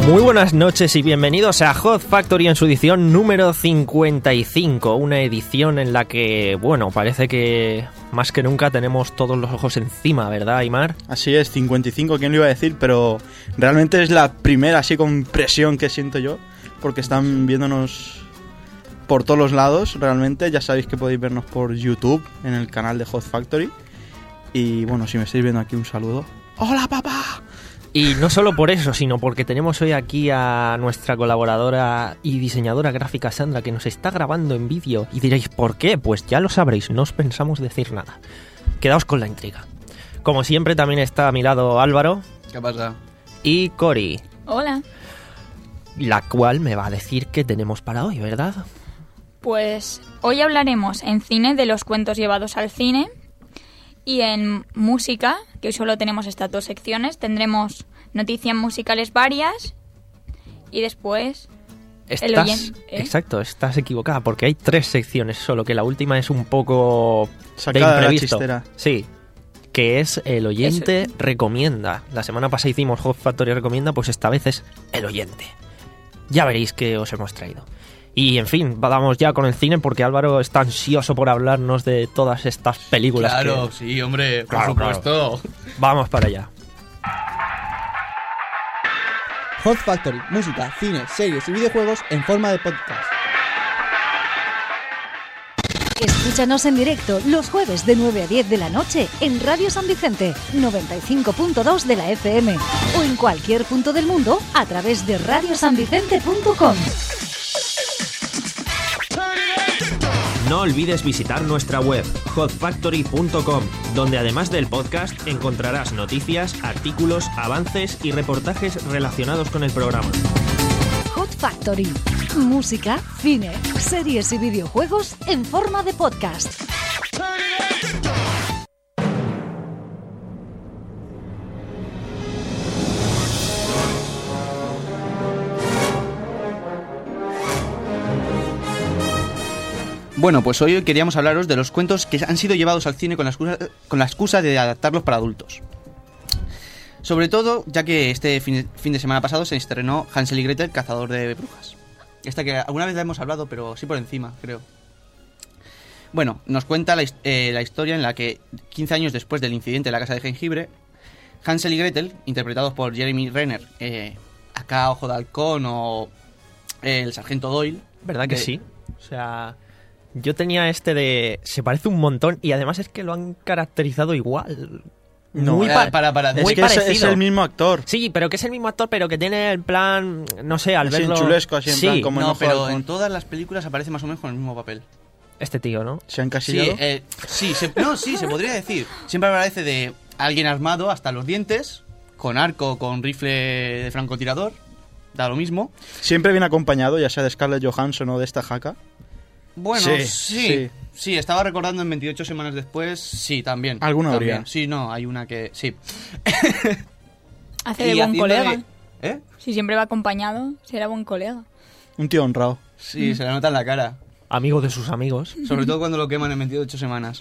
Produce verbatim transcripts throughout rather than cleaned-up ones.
Muy buenas noches y bienvenidos a Hot Factory en su edición número cincuenta y cinco, una edición en la que, bueno, parece que más que nunca tenemos todos los ojos encima, ¿verdad, Aimar? Así es, cincuenta y cinco, ¿quién lo iba a decir? Pero realmente es la primera así con presión que siento yo, porque están viéndonos por todos los lados, realmente. Ya sabéis que podéis vernos por YouTube, en el canal de Hot Factory. Y bueno, si me estáis viendo aquí, un saludo. ¡Hola, papá! Y no solo por eso, sino porque tenemos hoy aquí a nuestra colaboradora y diseñadora gráfica Sandra, que nos está grabando en vídeo. Y diréis, ¿por qué? Pues ya lo sabréis, no os pensamos decir nada. Quedaos con la intriga. Como siempre, también está a mi lado Álvaro. ¿Qué pasa? Y Cori. Hola. La cual me va a decir qué tenemos para hoy, ¿verdad? Pues hoy hablaremos en cine de los cuentos llevados al cine. Y en música, que hoy solo tenemos estas dos secciones, tendremos noticias musicales varias y después Estás, el oyente, ¿eh? Exacto, estás equivocada, porque hay tres secciones, solo que la última es un poco Sacada de imprevisto. de la chistera. Sí, que es el oyente Eso. recomienda. La semana pasada hicimos Hot Factory recomienda, pues esta vez es el oyente. Ya veréis qué os hemos traído. Y, en fin, vamos ya con el cine porque Álvaro está ansioso por hablarnos de todas estas películas. Claro, que... sí, hombre, por Claro, supuesto. claro. Vamos para allá. Hot Factory, música, cine, series y videojuegos en forma de podcast. Escúchanos en directo los jueves de nueve a diez de la noche en Radio San Vicente, noventa y cinco punto dos de la F M o en cualquier punto del mundo a través de radio san vicente punto com. No olvides visitar nuestra web, hot factory punto com, donde además del podcast encontrarás noticias, artículos, avances y reportajes relacionados con el programa. Hot Factory, música, cine, series y videojuegos en forma de podcast. Bueno, pues hoy queríamos hablaros de los cuentos que han sido llevados al cine con la excusa, con la excusa de adaptarlos para adultos. Sobre todo, ya que este fin, fin de semana pasado se estrenó Hansel y Gretel, Cazador de Brujas. Esta que alguna vez la hemos hablado, pero sí por encima, creo. Bueno, nos cuenta la, eh, la historia en la que, quince años después del incidente en la casa de jengibre, Hansel y Gretel, interpretados por Jeremy Renner, eh, acá Ojo de Halcón o eh, el Sargento Doyle... ¿Verdad que de, sí? O sea... Yo tenía este de... Se parece un montón y además es que lo han caracterizado igual. No, muy para, para, para, muy es que es, parecido. es el mismo actor. Sí, pero que es el mismo actor, pero que tiene el plan... No sé, al Así en verlo... chulesco, así en sí, plan como No, Ojo de pero Halcón. en todas las películas aparece más o menos con el mismo papel. este tío, ¿no? ¿Se han Sí, casillado? eh, sí, se, no, sí, se podría decir. Siempre aparece de alguien armado hasta los dientes, con arco, con rifle de francotirador, da lo mismo. Siempre viene acompañado, ya sea de Scarlett Johansson o de esta jaca. Bueno, Sí, sí, sí, sí. sí, estaba recordando en veintiocho semanas después, sí, también. Alguna también. habría. Sí, no, hay una que, sí. hace de Y buen haciendo colega. de- ¿Eh? Si siempre va acompañado, será buen colega. Un tío honrado. Sí, se le nota en la cara. Amigo de sus amigos. Sobre todo cuando lo queman en veintiocho semanas.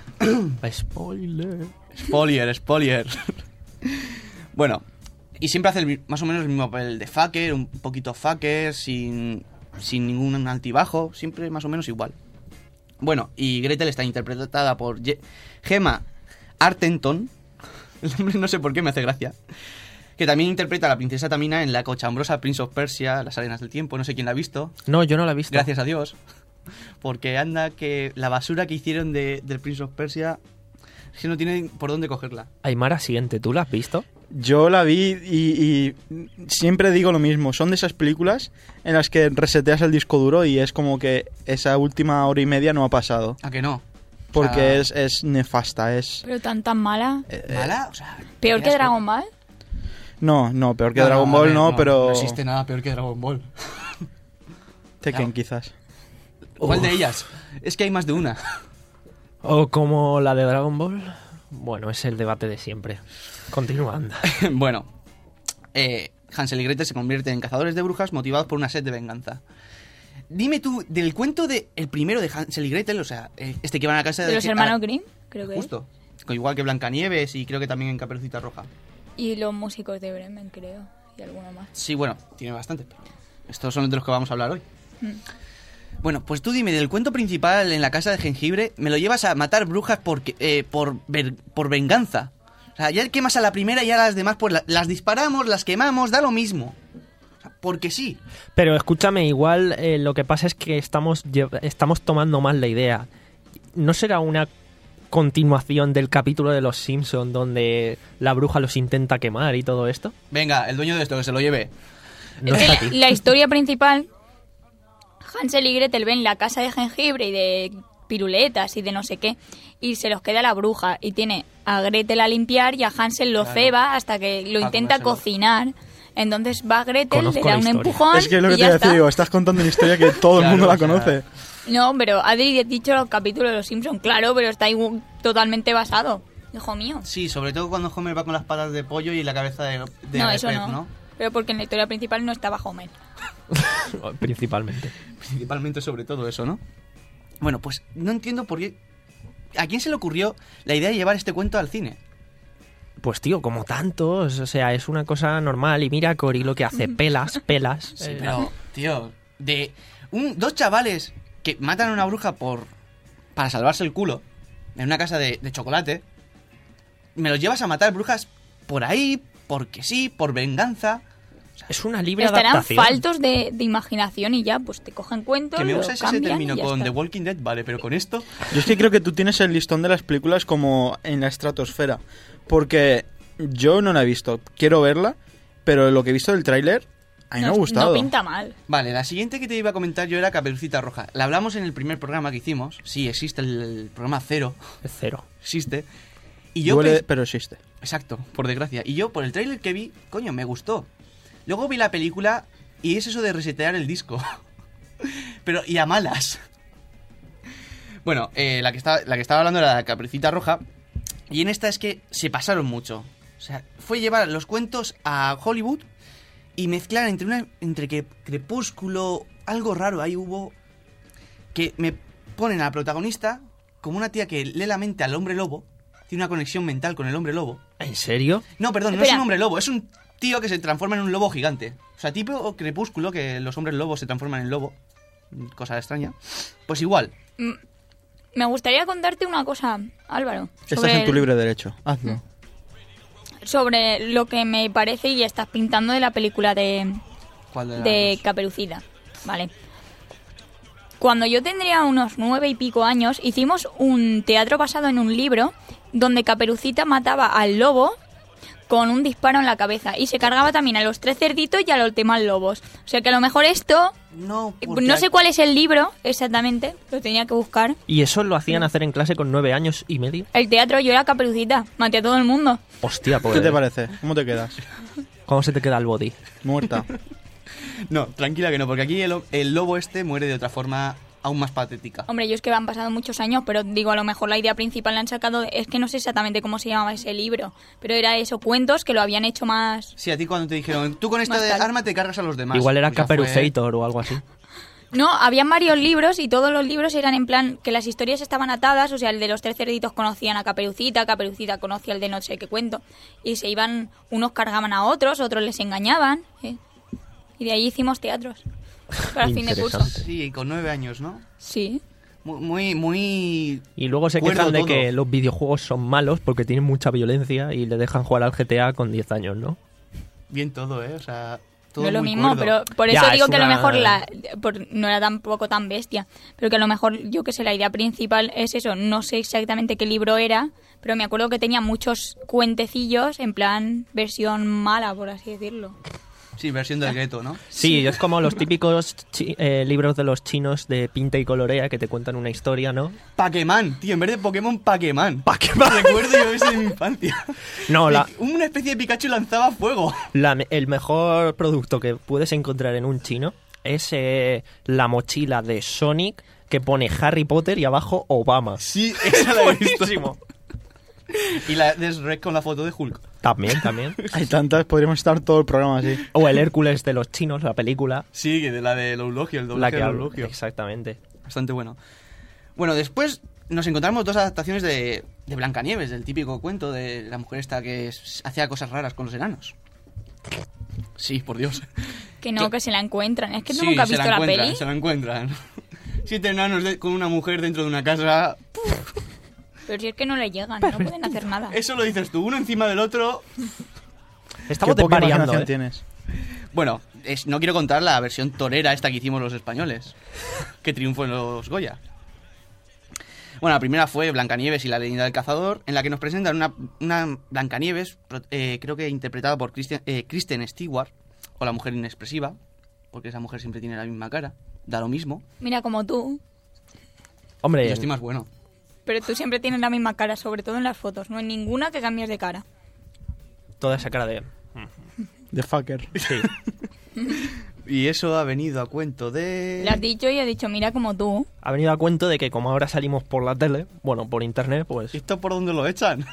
Spoiler. Spoiler, spoiler. Bueno, y siempre hace el mi- más o menos el mismo papel de fucker, un poquito fucker, sin, sin ningún altibajo, siempre más o menos igual. Bueno, y Gretel está interpretada por Ye- Gemma Arterton. El nombre no sé por qué me hace gracia. Que también interpreta a la princesa Tamina en la cochambrosa Prince of Persia, Las Arenas del Tiempo. No sé quién la ha visto. No, yo no la he visto. Gracias a Dios. Porque anda que la basura que hicieron de, del Prince of Persia es que no tienen por dónde cogerla. Aymara, siguiente, ¿tú la has visto? Yo la vi y, y siempre digo lo mismo. Son de esas películas en las que reseteas el disco duro y es como que esa última hora y media no ha pasado. ¿A que no? Porque O sea, es, es nefasta, es... Pero tan tan mala. ¿Mala? O sea, Peor qué que asco. Dragon Ball. No, no, peor que No, Dragon no, a Ball ver, no, pero... No existe nada peor que Dragon Ball. Tekken No. quizás. ¿Cuál de ellas? Es que hay más de una. ¿O como la de Dragon Ball? Bueno, es el debate de siempre. Continuando. Bueno, eh, Hansel y Gretel se convierten en cazadores de brujas motivados por una sed de venganza. Dime tú, del cuento de el primero de Hansel y Gretel, o sea, eh, este que van a la casa de... De los a- hermanos Grimm, creo que es. Justo. Igual que Blancanieves y creo que también en Caperucita Roja. Y los músicos de Bremen, creo. y alguno más. Sí, bueno, tiene bastante, pero estos son de los que vamos a hablar hoy. Mm. Bueno, pues tú dime, del cuento principal en la casa de jengibre, me lo llevas a matar brujas porque, eh, por, ver, por venganza. O sea, ya quemas a la primera y a las demás, pues la, las disparamos, las quemamos, da lo mismo. O sea, porque sí. Pero escúchame, igual eh, lo que pasa es que estamos, lle- estamos tomando mal la idea. ¿No será una continuación del capítulo de Los Simpson donde la bruja los intenta quemar y todo esto? Venga, el dueño de esto, que se lo lleve. No Es está que aquí. la historia principal, Hansel y Gretel ven la casa de jengibre y de piruletas y de no sé qué, y se los queda la bruja, y tiene a Gretel a limpiar y a Hansel lo Claro. ceba hasta que lo Para intenta comérselo. cocinar. Entonces va Gretel, Conozco le da la un historia. empujón Es que es lo que y te ya iba a decir, está. digo, estás contando una historia que todo el Claro, mundo la o sea, conoce. No, pero Adri ha dicho los capítulos de Los Simpsons, claro, pero está igual- totalmente basado, hijo mío. Sí, sobre todo cuando Homer va con las patas de pollo y la cabeza de, de no, eso pez, no. ¿no? Pero porque en la historia principal no estaba Homer. Principalmente. Principalmente sobre todo eso, ¿no? Bueno, pues no entiendo por qué... ¿A quién se le ocurrió la idea de llevar este cuento al cine? Pues tío, como tantos, o sea, es una cosa normal. Y mira Cory lo que hace, pelas, pelas. Sí, eh, pero, tío, de un, dos chavales que matan a una bruja por para salvarse el culo en una casa de, de chocolate, me los llevas a matar brujas por ahí, porque sí, por venganza. Es una libre Estarán adaptación. faltos de, de imaginación y ya, pues te cogen cuentos, Que me lo usas ese cambian término y ya con está. The Walking Dead, vale, pero con esto... Yo es que creo que tú tienes el listón de las películas como en la estratosfera. Porque yo no la he visto. Quiero verla, pero lo que he visto del tráiler, a mí me ha No- gustado. No pinta mal. Vale, la siguiente que te iba a comentar yo era Caperucita Roja. La hablamos en el primer programa que hicimos. Sí, existe el, el programa cero. Es cero. Existe. Y yo... Duele, pens- pero existe. Exacto, por desgracia. Y yo, por el tráiler que vi, coño, me gustó. Luego vi la película y es eso de resetear el disco. Pero, y a malas. Bueno, eh, la, que estaba, la que estaba hablando era la Caperucita Roja. Y en esta es que se pasaron mucho. O sea, fue llevar los cuentos a Hollywood y mezclar entre una entre que Crepúsculo, algo raro ahí hubo, que me ponen a la protagonista como una tía que lee la mente al hombre lobo, tiene una conexión mental con el hombre lobo. ¿En serio? No, perdón, no es Espera. un hombre lobo, es un tío que se transforma en un lobo gigante. O sea, tipo Crepúsculo, que los hombres lobos se transforman en lobo. Cosa extraña. Pues igual. Mm, Me gustaría contarte una cosa, Álvaro. Estás sobre en tu el- libre derecho. Hazlo. Sobre lo que me parece y estás pintando de la película de, ¿Cuál de las de dos? Caperucita. Vale. Cuando yo tendría unos nueve y pico años, hicimos un teatro basado en un libro donde Caperucita mataba al lobo con un disparo en la cabeza y se cargaba también a los tres cerditos y a los demás lobos. O sea que a lo mejor esto, No, porque no sé cuál es el libro exactamente, lo tenía que buscar. ¿Y eso lo hacían hacer en clase con nueve años y medio? El teatro, yo era Caperucita, maté a todo el mundo. Hostia, pues... ¿Qué te parece? ¿Cómo te quedas? ¿Cómo se te queda el body? Muerta. No, tranquila que no, porque aquí el, el lobo este muere de otra forma aún más patética. Hombre, yo es que han pasado muchos años, pero digo, a lo mejor la idea principal la han sacado, de- es que no sé exactamente cómo se llamaba ese libro, pero era eso, cuentos que lo habían hecho más... Sí, a ti cuando te dijeron, tú con esta Más de tal. arma te cargas a los demás. Igual era Pues ya fue- Caperucator o algo así. No, habían varios libros y todos los libros eran en plan que las historias estaban atadas, o sea, el de los tres cerditos conocían a Caperucita, Caperucita conocía el de no sé qué cuento, y se iban, unos cargaban a otros, otros les engañaban, ¿eh? Y de ahí hicimos teatros, para fin de curso. Interesante. Sí, con nueve años, ¿no? Sí. Muy, muy... muy... Y luego se Cuerdo quejan de todo. que los videojuegos son malos porque tienen mucha violencia y le dejan jugar al G T A con diez años, ¿no? Bien todo, ¿eh? O sea, todo No es lo muy mismo, cuerdo. pero por Ya, eso es digo que a lo una- mejor la, por- no era tampoco tan bestia, pero que a lo mejor, yo que sé, la idea principal es eso, no sé exactamente qué libro era, pero me acuerdo que tenía muchos cuentecillos en plan versión mala, por así decirlo. Sí, versión del gueto, ¿no? Sí, es como los típicos chi- eh, libros de los chinos de pinta y colorea que te cuentan una historia, ¿no? Pac-Man, tío, en vez de Pokémon, Pac-Man. Pac-Man. Recuerdo yo eso de mi infancia. No, la, Una especie de Pikachu lanzaba fuego. la me- el mejor producto que puedes encontrar en un chino es eh, la mochila de Sonic que pone Harry Potter y abajo Obama. Sí, esa la he visto. Buenísimo. Y la de Shrek con la foto de Hulk. También, también. Hay tantas, podríamos estar todo el programa así. O el Hércules de los chinos, la película. Sí, que de la de Eulogio, el La doblaje que de hablo. Eulogio. Exactamente. Bastante bueno. Bueno, después nos encontramos dos adaptaciones de, de Blancanieves, del típico cuento de la mujer esta que s- hacía cosas raras con los enanos. Sí, por Dios. Que no, que se la encuentran. Es que tú Sí, nunca has se visto la la, encuentran, peli. se la encuentran. Siete enanos de- con una mujer dentro de una casa. Pero si es que no le llegan, no pueden hacer nada. Eso lo dices tú, uno encima del otro. Estamos Qué poca desvariando, imaginación ¿eh? tienes. Bueno, es- no quiero contar la versión torera esta que hicimos los españoles, que triunfó en los Goya. Bueno, la primera fue Blancanieves y la leyenda del cazador, en la que nos presentan una, una Blancanieves, pro- eh, creo que interpretada por Kristen, eh, Kristen Stewart, o la mujer inexpresiva, porque esa mujer siempre tiene la misma cara, da lo mismo. Mira, como tú. Hombre, Yo estoy más bueno. Pero tú siempre tienes la misma cara, sobre todo en las fotos. No hay ninguna que cambies de cara. toda esa cara de... The fucker. Sí. Y eso ha venido a cuento de... Le has dicho y he dicho, mira, como tú. Ha venido a cuento de que como ahora salimos por la tele, bueno, por internet, pues... ¿Esto por dónde lo echan?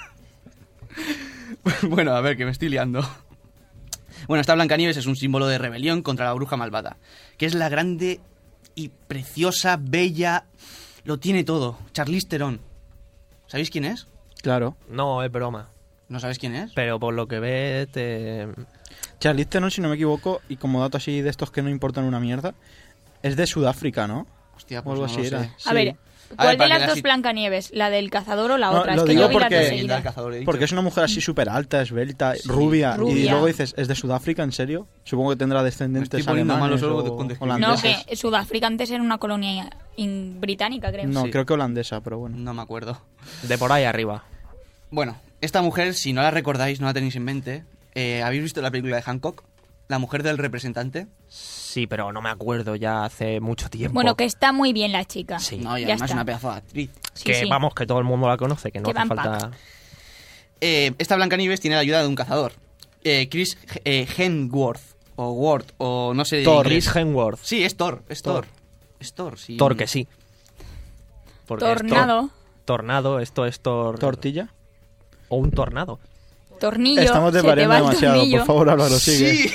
Bueno, a ver, que me estoy liando. Bueno, esta Blancanieves es un símbolo de rebelión contra la bruja malvada, que es la grande y preciosa, bella... Lo tiene todo. Charlize Theron. ¿Sabéis quién es? Claro. No, es broma. ¿No sabes quién es? Pero por lo que ves, te... Charlize Theron, si no me equivoco, y como dato así de estos que no importan una mierda, es de Sudáfrica, ¿no? Hostia, O pues algo no así lo sé. era. A Sí. ver, A ¿cuál ver, de para las que dos así- Blancanieves? ¿La del cazador o la No, otra? lo Es que digo yo vi las porque- dos Leyenda del seguidas. cazador, he dicho. Porque es una mujer así súper alta, esbelta, rubia, y Rubia. luego dices, ¿es de Sudáfrica, en serio? Supongo que tendrá descendientes Me estoy poniendo alemanes malo solo o con describir. No, holandeses. que Sudáfrica antes era una colonia in- británica, creo. No, Sí. creo que holandesa, pero bueno. No me acuerdo. De por ahí arriba. Bueno, esta mujer, si no la recordáis, no la tenéis en mente. eh, ¿Habéis visto la película de Hancock? La mujer del representante. Sí, pero no me acuerdo ya hace mucho tiempo. Bueno, que está muy bien la chica. Sí. No, y Ya además es está. una pedazo de actriz. Sí, que sí. vamos, que todo el mundo la conoce, que no Que hace va en falta... Eh, esta Blancanieves tiene la ayuda de un cazador. Eh, Chris eh, Hemsworth. O Ward, o no sé. Thor, inglés. Chris Hemsworth. Sí, es Thor. Es Thor. Thor. Es Thor, sí. Thor que sí. Porque es Thor- Tornado, tornado, esto es Thor... ¿Tortilla? O un tornado. tornillo, Estamos se te desvariando va el demasiado, tornillo. por favor, Álvaro, sigue. Sí.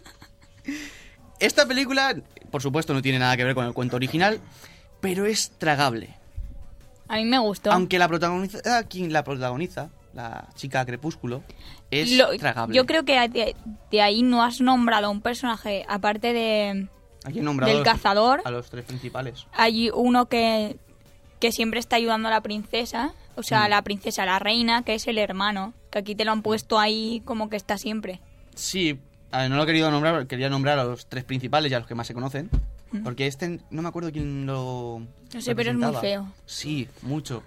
Esta película, por supuesto, no tiene nada que ver con el cuento original, pero es tragable. A mí me gustó. Aunque la protagoniza, quien la protagoniza, la chica Crepúsculo, es Lo- tragable. Yo creo que de, de ahí no has nombrado a un personaje, aparte de... Aquí he nombrado del a los- cazador. a los tres principales. Hay uno que, que siempre está ayudando a la princesa, o sea, a Mm. la princesa, a la reina, que es el hermano, que aquí te lo han puesto ahí como que está siempre. Sí, a ver, no lo he querido nombrar, quería nombrar a los tres principales y a los que más se conocen. Porque este, no me acuerdo quién lo. No sé, pero es muy representaba. feo. Sí, mucho.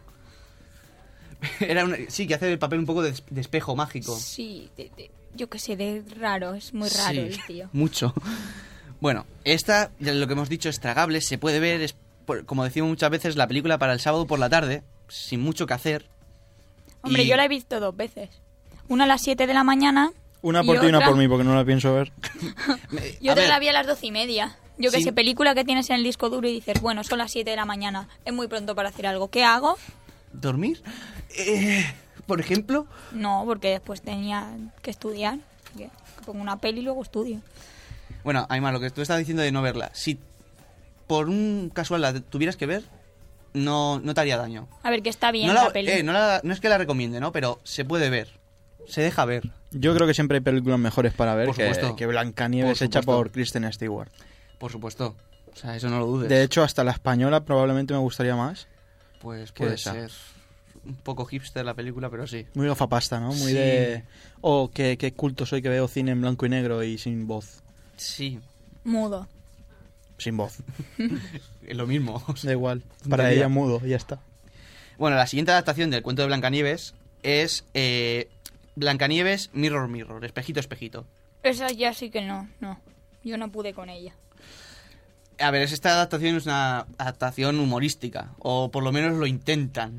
Era una- sí, que hace el papel un poco de, des- de espejo mágico. Sí, de- de- yo qué sé, de raro, es muy raro Sí, el tío. Mucho. Bueno, esta, ya lo que hemos dicho, es tragable, se puede ver, es, por- como decimos muchas veces, la película para el sábado por la tarde, sin mucho que hacer. Hombre, Y- yo la he visto dos veces. Una a las siete de la mañana Una por ti y una por mí, porque no la pienso ver. Me- y a otra ver, la vi a las doce y media. Yo que Sí. sé, película que tienes en el disco duro y dices, bueno, son las siete de la mañana, es muy pronto para hacer algo. ¿Qué hago? ¿Dormir? Eh, por ejemplo, No, porque después tenía que estudiar. Que que pongo una peli y luego estudio. bueno, Aymar, lo que tú estás diciendo de no verla, si por un casual la tuvieras que ver, no, no te haría daño. A ver, que está bien no, la, la- peli. eh, no, la- no es que la recomiende, ¿no? Pero se puede ver, se deja ver. Yo creo que siempre hay películas mejores para ver Por que, supuesto. que Blancanieves Por hecha supuesto. por Kristen Stewart. Por supuesto. O sea, eso no lo dudes. De hecho, hasta la española probablemente me gustaría más. Pues ¿Qué puede esa? ser un poco hipster la película, pero sí. Muy gafapasta, ¿no? Muy Sí. de... Oh, qué, qué culto soy que veo cine en blanco y negro y sin voz. Sí, Mudo. Sin voz. es lo mismo. Da igual. Para Tontería. ella mudo, y ya está. Bueno, la siguiente adaptación del cuento de Blancanieves es eh, Blancanieves Mirror Mirror, espejito espejito. Esa ya sí que no, no. Yo no pude con ella. A ver, es- esta adaptación es una adaptación humorística, o por lo menos lo intentan.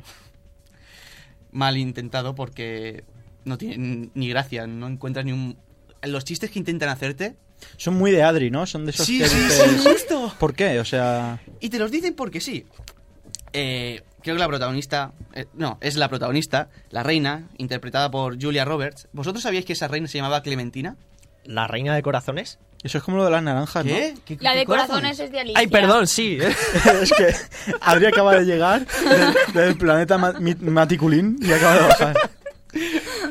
Mal intentado porque no tiene ni gracia, no encuentras ni un... Los chistes que intentan hacerte... Son muy de Adri, ¿no? Son de esos Sí, que sí, dices, sí, justo. ¿por qué? O sea... Y te los dicen porque sí. Eh, creo que la protagonista... eh, no, es la protagonista, la reina, interpretada por Julia Roberts. ¿Vosotros sabíais que esa reina se llamaba Clementina? ¿La reina de corazones? Eso es como lo de las naranjas, ¿no? ¿Qué? ¿Qué- La qué de corazones es de Alicia. Ay, perdón, sí. Es que Adri acaba de llegar del, del planeta Ma- Mi- Maticulín y acaba de bajar.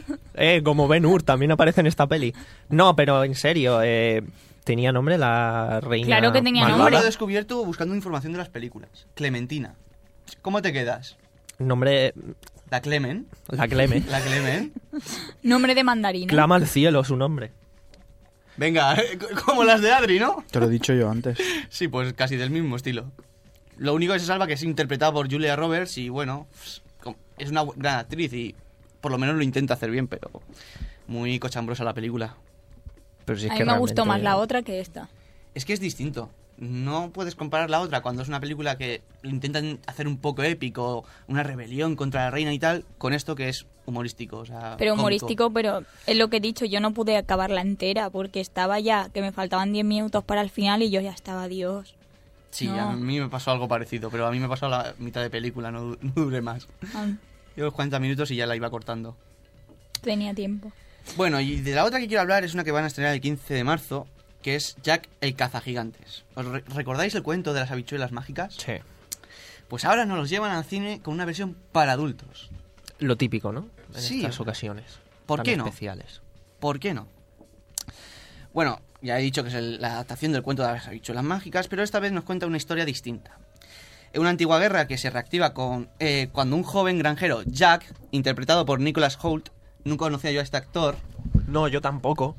Eh, como Ben Hur también aparece en esta peli. No, pero en serio, eh, tenía nombre la reina. Claro que tenía malvada. Yo lo he descubierto buscando información de las películas. Clementina. ¿Cómo te quedas? Nombre. La Clemen. La Cleme. La Clemen. Nombre de mandarina. Clama al cielo su nombre. Venga, como las de Adri, ¿no? Te lo he dicho yo antes. Sí, pues casi del mismo estilo. Lo único que se salva que es interpretada por Julia Roberts y bueno, es una gran actriz y por lo menos lo intenta hacer bien, pero muy cochambrosa la película. Pero si es A que mí me gustó más realmente- la otra que esta. Es que es distinto. No puedes comparar la otra cuando es una película que intentan hacer un poco épico, una rebelión contra la reina y tal, con esto que es humorístico. O sea, Pero cómico. humorístico, pero es lo que he dicho, yo no pude acabarla entera porque estaba ya, que me faltaban diez minutos para el final y yo ya estaba, Dios. Sí, No. a mí me pasó algo parecido, pero a mí me pasó la mitad de película, no, du- no duré más. Ah, Yo los cuarenta minutos y ya la iba cortando. tenía tiempo. Bueno, y de la otra que quiero hablar es una que van a estrenar el quince de marzo, que es Jack el cazagigantes. ¿Os re- recordáis el cuento de las habichuelas mágicas? Sí. Pues ahora nos los llevan al cine con una versión para adultos. Lo típico, ¿no? En Sí. estas ocasiones. ¿Por tan qué no? especiales. ¿Por qué no? Bueno, ya he dicho que es el- la adaptación del cuento de las habichuelas mágicas, pero esta vez nos cuenta una historia distinta. En una antigua guerra que se reactiva con eh, cuando un joven granjero, Jack, interpretado por Nicholas Hoult, nunca conocía yo a este actor, No, yo tampoco.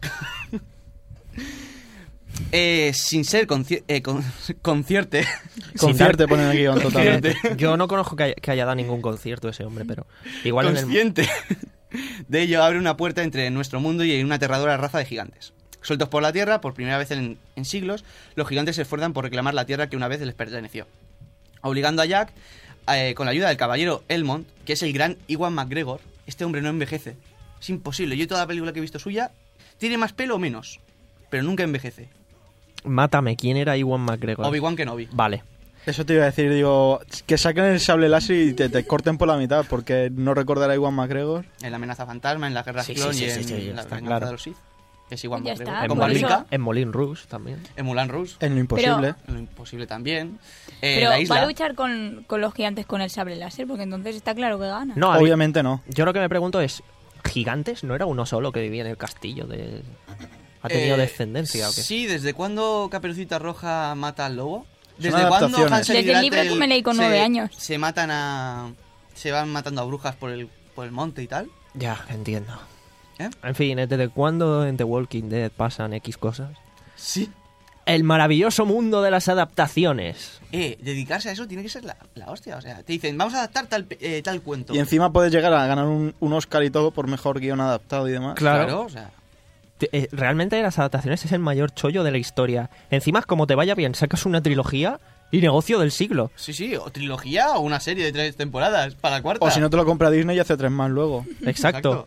eh, sin ser conci- eh, con- concierte, Concierte ponen aquí guión totalmente. Yo no conozco que haya, que haya dado ningún concierto ese hombre, pero igual en el... consciente de ello, abre una puerta entre nuestro mundo y una aterradora raza de gigantes. Sueltos por la tierra, por primera vez en, en siglos, los gigantes se esfuerzan por reclamar la tierra que una vez les perteneció, obligando a Jack, eh, con la ayuda del caballero Elmont, que es el gran Iwan McGregor. Este hombre no envejece, es imposible. Yo toda la película que he visto suya, tiene más pelo o menos, pero nunca envejece. Mátame, ¿quién era Iwan McGregor? Obi-Wan Kenobi. Vale. Eso te iba a decir, digo, que saquen el sable láser y te, te corten por la mitad, porque no recordará a Iwan McGregor. En la amenaza fantasma, en la guerra Sí, clon sí, y sí, en sí, sí, la está venganza claro. de los Sith. Es Iwan Ya McGregor. está, En, Con por Molin, eso- Barbica, en Moulin Rouge también. en Moulin Rouge. En lo imposible. Lo imposible también. Eh, Pero la va isla. a luchar con, con los gigantes con el sable láser, porque entonces está claro que gana. No, había- Obviamente no. yo lo que me pregunto es, ¿gigantes? ¿No era uno solo que vivía en el castillo? De... ¿Ha tenido Eh, descendencia o qué? Sí, ¿desde cuándo Caperucita Roja mata al lobo? ¿Desde Son cuándo adaptaciones. Hansel y Desde el libro Gretel que me leí con se- nueve años. Se matan a... Se van matando a brujas por el, por el monte y tal. Ya, entiendo. ¿Eh? En fin, ¿desde cuándo en The Walking Dead pasan X cosas? Sí. El maravilloso mundo de las adaptaciones. Eh, dedicarse a eso tiene que ser la, la hostia. O sea, te dicen, vamos a adaptar tal, pe- eh, tal cuento. Y encima puedes llegar a ganar un, un Oscar y todo por mejor guión adaptado y demás. Claro. o sea... Te- eh, Realmente las adaptaciones es el mayor chollo de la historia. Encima, como te vaya bien, sacas una trilogía y negocio del siglo. Sí, sí, o trilogía o una serie de tres temporadas para la cuarta. O si no te lo compra Disney y hace tres más luego. Exacto.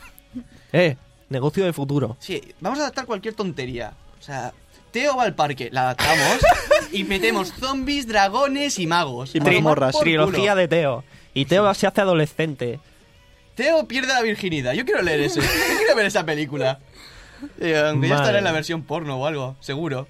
Eh, negocio de futuro. Sí, vamos a adaptar cualquier tontería. O sea, Teo va al parque, la adaptamos y metemos zombies, dragones y magos. Y A tomar mazmorras. por Trilogía culo. de Teo. Y Teo se hace adolescente. Teo pierde la virginidad. Yo quiero leer eso. Yo quiero ver esa película. Eh, aunque ya Madre. estará en la versión porno o algo, seguro.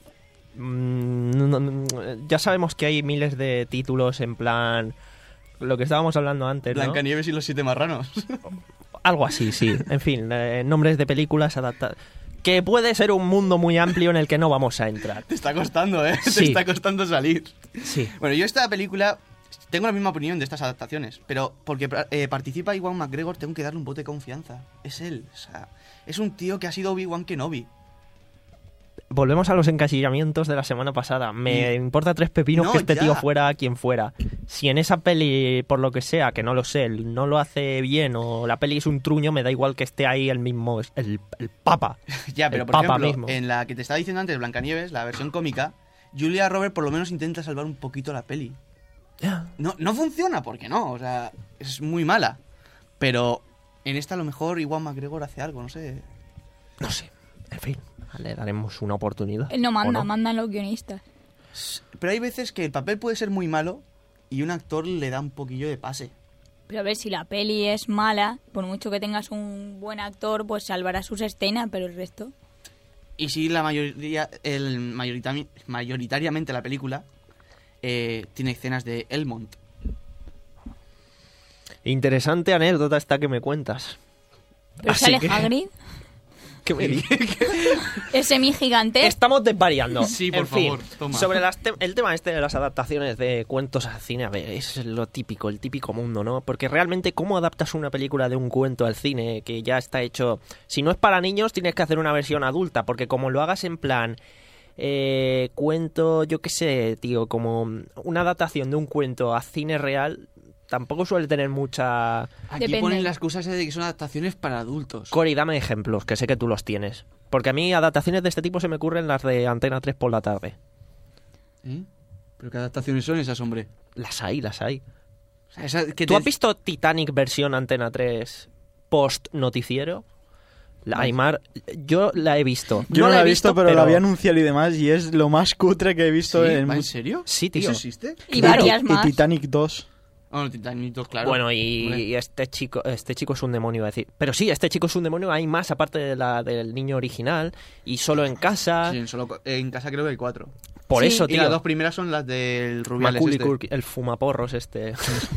Mm, no, no, ya sabemos que hay miles de títulos en plan... Lo que estábamos hablando antes, ¿no? Blancanieves y los siete marranos. Algo así, sí. En fin, eh, nombres de películas adaptadas. Que puede ser un mundo muy amplio en el que no vamos a entrar. Te está costando, ¿eh? Sí. Te está costando salir. Sí. Bueno, yo esta película tengo la misma opinión de estas adaptaciones, pero porque eh, participa Iwan McGregor tengo que darle un voto de confianza. Es él, o sea, es un tío que ha sido Obi-Wan Kenobi. Volvemos a los encasillamientos de la semana pasada. Me Mm. importa tres pepinos No, que este ya. tío fuera quien fuera. Si en esa peli, por lo que sea, que no lo sé, no lo hace bien o la peli es un truño, me da igual que esté ahí el mismo, el, el papa. Ya, pero El por Papa ejemplo, mismo. en la que te estaba diciendo antes, Blancanieves, la versión cómica, Julia Roberts por lo menos intenta salvar un poquito la peli. Ya. No, no funciona, porque no, o sea, es muy mala. Pero en esta a lo mejor Iwan McGregor hace algo, no sé. No sé. En fin, le daremos una oportunidad. Él no manda, ¿O no? mandan los guionistas. Pero hay veces que el papel puede ser muy malo y un actor le da un poquillo de pase. Pero a ver, si la peli es mala, por mucho que tengas un buen actor, pues salvará sus escenas, pero el resto... Y si la mayoría, el mayorita- mayoritariamente la película eh, tiene escenas de Elmont. Interesante anécdota esta que me cuentas. Pero Así sale que- Hagrid, ¿Qué me dices? es semigigante. Estamos desvariando. Sí, por En fin, favor, toma. sobre las te- el tema este de las adaptaciones de cuentos al cine, a ver, es lo típico, el típico mundo, ¿no? Porque realmente, ¿cómo adaptas una película de un cuento al cine que ya está hecho? Si no es para niños, tienes que hacer una versión adulta, porque como lo hagas en plan... Eh, cuento, yo qué sé, tío, como una adaptación de un cuento a cine real, tampoco suele tener mucha... Aquí Depende. ponen las excusas de que son adaptaciones para adultos. Cory, dame ejemplos, que sé que tú los tienes. Porque a mí adaptaciones de este tipo se me ocurren las de Antena tres por la tarde. ¿Eh? ¿Pero qué adaptaciones son esas, hombre? Las hay, las hay. O sea, esa- que ¿Tú te- has visto Titanic versión Antena tres post noticiero? La Aymar, yo la he visto. Yo no, la la he visto, pero, la había anunciado y demás, y es lo más cutre que he visto ¿Sí? en... ¿Va, mu- ¿En serio? Sí, tío. ¿Eso existe? Y Claro, varias más. Y Titanic dos. Bueno, Titanic dos, claro. Bueno, y, Hombre. y este chico este chico es un demonio, iba a decir. Pero sí, este chico es un demonio, hay más aparte de la del niño original y solo en casa. Sí, en, solo, en casa creo que hay cuatro. Por Sí. eso, Y tío. las dos primeras son las del Rubiales Macaulay este. Culkin, el fumaporros este.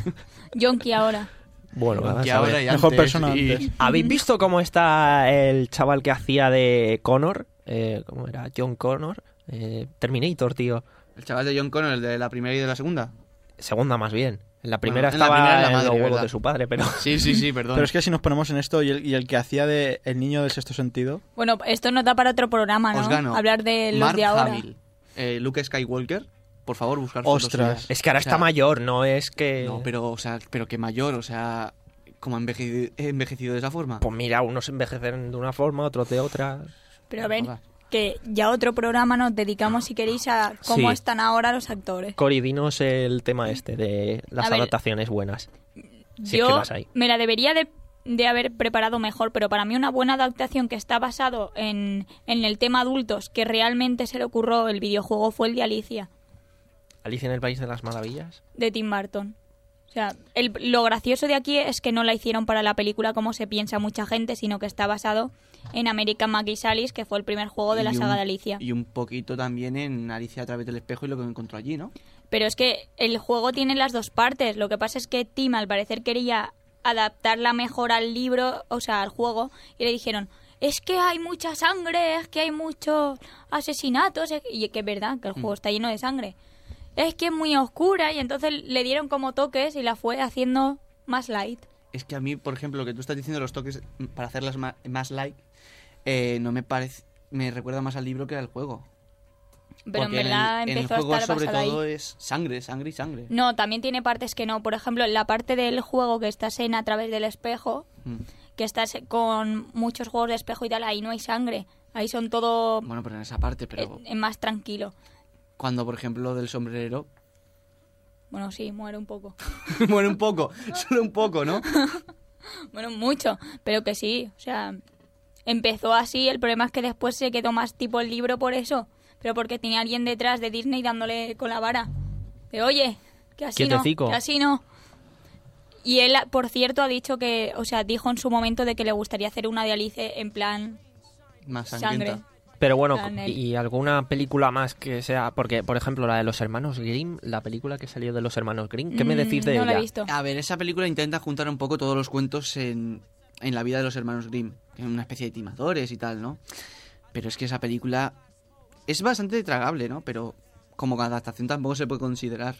Yonki ahora. Bueno, Que vamos a ahora ver. y Mejor antes, persona y- antes. ¿Habéis visto cómo está el chaval que hacía de Connor? Eh, ¿Cómo era? John Connor. Eh, Terminator, tío. El chaval de John Connor, el de la primera y de la segunda. Segunda más bien. En la primera Bueno, en la estaba primera es la en madre, los huevos ¿verdad? de su padre, pero... Sí, sí, sí, perdón. Pero es que si nos ponemos en esto, y el, y el que hacía de el niño del sexto sentido... Bueno, esto nos da para otro programa, ¿no? Os gano. Hablar de los Mark de ahora. Hamill, eh, Luke Skywalker. Por favor, buscar fotos Ostras. suyas. Es que ahora O sea, está mayor, no es que... No, pero, o sea, pero que mayor, o sea, como ha envejecido, envejecido de esa forma. Pues mira, unos envejecen de una forma, otros de otra. Pero a ver, Joder. que ya otro programa nos dedicamos, si queréis, a cómo Sí. están ahora los actores. Cori, dinos el tema este de las A ver, adaptaciones buenas. Si es Yo que las hay. me la debería de, de haber preparado mejor, pero para mí una buena adaptación que está basado en, en el tema adultos, que realmente se le ocurrió el videojuego, fue el de Alicia, Alicia en el País de las Maravillas. de Tim Burton. O sea, el- lo gracioso de aquí es que no la hicieron para la película como se piensa mucha gente, sino que está basado en American McGee Alice, que fue el primer juego de la Y saga un- de Alicia. Y un poquito también en Alicia a través del espejo y lo que encontró allí, ¿no? Pero es que el juego tiene las dos partes. Lo que pasa es que Tim, al parecer, quería adaptarla mejor al libro, o sea, al juego, y le dijeron, es que hay mucha sangre, es que hay muchos asesinatos, es- y que es verdad, que el juego está lleno de sangre. Es que es muy oscura, y entonces le dieron como toques y la fue haciendo más light. Es que a mí, por ejemplo, lo que tú estás diciendo, los toques para hacerlas ma- más light, eh, no me parece... Me recuerda más al libro que al juego. Pero Porque en verdad el, en el empezó a juego estar sobre basada todo ahí. es sangre, sangre y sangre. No, también tiene partes que no. Por ejemplo, en la parte del juego que estás en a través del espejo, Mm. que estás con muchos juegos de espejo y tal, ahí no hay sangre. Ahí son todo Bueno, pero en esa parte, pero eh, más tranquilo. cuando, por ejemplo, del sombrerero... Bueno, sí, muere un poco. Muere un poco, solo un poco, ¿no? Bueno, mucho, pero que sí. O sea, empezó así. El problema es que después se quedó más tipo el libro por eso. Pero porque tenía alguien detrás de Disney dándole con la vara. De, oye, que así no, Quietecico. que así no. Y él, por cierto, ha dicho que, o sea, dijo en su momento de que le gustaría hacer una de Alice en plan Más sangre. sangrienta. Pero bueno, Plan él. y alguna película más que sea... Porque, por ejemplo, la de los hermanos Grimm, la película que salió de los hermanos Grimm, ¿qué me Mm, decís de no ella? la he visto. A ver, esa película intenta juntar un poco todos los cuentos en, en la vida de los hermanos Grimm. En una especie de timadores y tal, ¿no? Pero es que esa película es bastante tragable, ¿no? Pero como adaptación tampoco se puede considerar.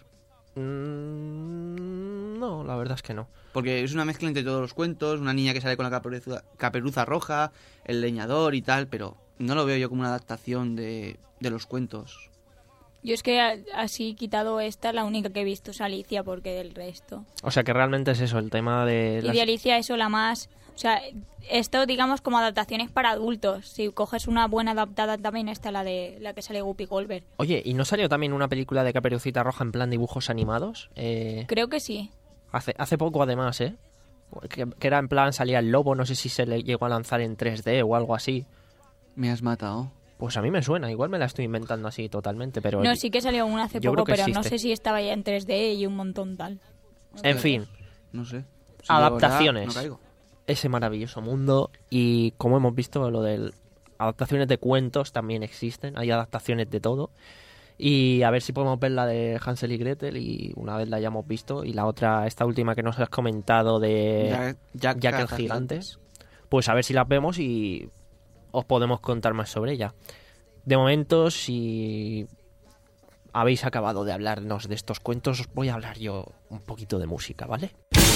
Mm, no, la verdad es que no. Porque es una mezcla entre todos los cuentos, una niña que sale con la caperuza, caperuza roja, el leñador y tal, pero no lo veo yo como una adaptación de, de los cuentos. Yo es que a- así quitado esta, la única que he visto es Alicia, porque del resto. O sea que realmente es eso, el tema de... Y las- de Alicia eso la más... O sea, esto digamos como adaptaciones para adultos. Si coges una buena adaptada también está la de la que sale Guppy Goldberg. Oye, ¿y no salió también una película de Caperucita Roja en plan dibujos animados? Eh, Creo que sí. hace, hace poco además, ¿eh? Que, que era en plan, salía el lobo, no sé si se le llegó a lanzar en tres D o algo así. Me has matado. Pues a mí me suena, igual me la estoy inventando así totalmente, pero... No, sí que salió una hace yo poco, creo que pero no existe. sé si estaba ya en tres D y un montón tal. En fin, No sé. Si Adaptaciones. yo ahora no caigo. ese maravilloso mundo y como hemos visto lo de adaptaciones de cuentos también existen, hay adaptaciones de todo y a ver si podemos ver la de Hansel y Gretel y una vez la hayamos visto y la otra, esta última que nos has comentado de Jack, Jack Jack el Cazagigante. Gigante, pues a ver si las vemos y os podemos contar más sobre ella. De momento, si habéis acabado de hablarnos de estos cuentos, os voy a hablar yo un poquito de música, ¿vale?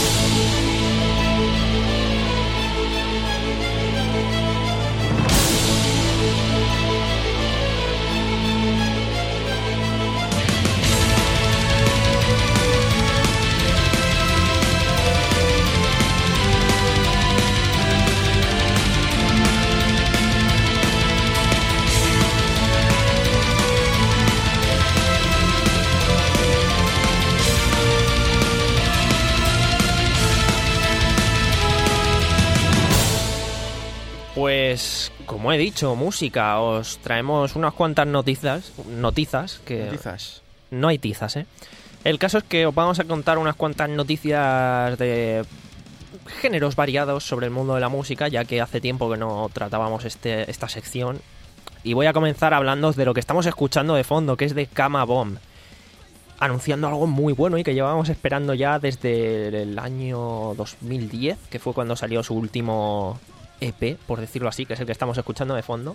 Pues, como he dicho, música. Os traemos unas cuantas noticias. Notizas que... Notizas. No hay tizas, ¿eh? El caso es que os vamos a contar unas cuantas noticias de géneros variados sobre el mundo de la música, ya que hace tiempo que no tratábamos este, esta sección. Y voy a comenzar hablando de lo que estamos escuchando de fondo, que es de Kama Bomb, anunciando algo muy bueno y que llevábamos esperando ya desde el año dos mil diez, que fue cuando salió su último E P, por decirlo así, que es el que estamos escuchando de fondo.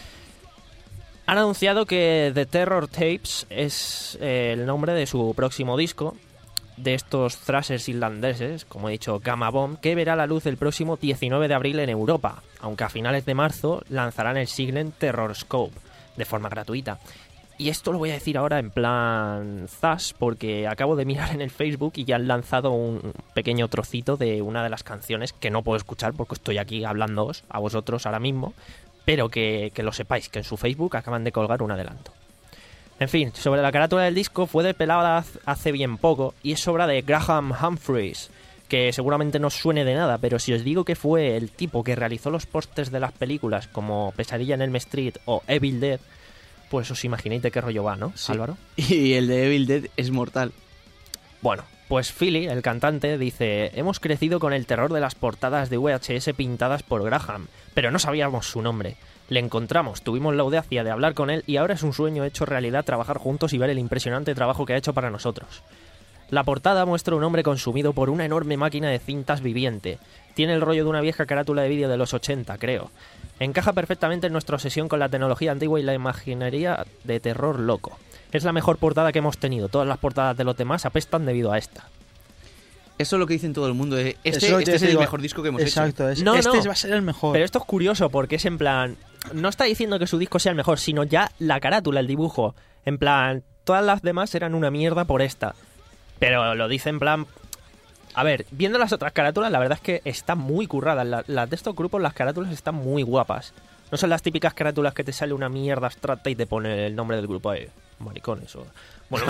Han anunciado que The Terror Tapes es eh, el nombre de su próximo disco, de estos thrashers irlandeses, como he dicho, Kama Bomb, que verá la luz el próximo diecinueve de abril en Europa, aunque a finales de marzo lanzarán el single Terror Scope, de forma gratuita. Y esto lo voy a decir ahora en plan zas, porque acabo de mirar en el Facebook y ya han lanzado un pequeño trocito de una de las canciones que no puedo escuchar porque estoy aquí hablándoos a vosotros ahora mismo, pero que, que lo sepáis, que en su Facebook acaban de colgar un adelanto. En fin, sobre la carátula del disco fue despelada hace bien poco y es obra de Graham Humphreys, que seguramente no os suene de nada, pero si os digo que fue el tipo que realizó los pósters de las películas como Pesadilla en Elm Street o Evil Dead, pues os imagináis de qué rollo va, ¿no, Sí. Álvaro? Y el de Evil Dead es mortal. Bueno, pues Philly, el cantante, dice: hemos crecido con el terror de las portadas de V H S pintadas por Graham, pero no sabíamos su nombre. Le encontramos, tuvimos la audacia de hablar con él y ahora es un sueño hecho realidad trabajar juntos y ver el impresionante trabajo que ha hecho para nosotros. La portada muestra un hombre consumido por una enorme máquina de cintas viviente. Tiene el rollo de una vieja carátula de vídeo de los ochenta, creo. Encaja perfectamente en nuestra obsesión con la tecnología antigua y la imaginería de terror loco. Es la mejor portada que hemos tenido. Todas las portadas de los demás apestan debido a esta. Eso es lo que dicen todo el mundo. eh. Este, Eso es lo que este te es el digo. mejor disco que hemos Exacto, hecho. es- No, este no. va a ser el mejor. Pero esto es curioso porque es en plan... No está diciendo que su disco sea el mejor, sino ya la carátula, el dibujo. En plan, todas las demás eran una mierda por esta. Pero lo dice en plan... A ver, viendo las otras carátulas, la verdad es que están muy curradas. La- Las de estos grupos, las carátulas están muy guapas. No son las típicas carátulas que te sale una mierda abstracta y te pone el nombre del grupo ahí. Maricones o... Bueno...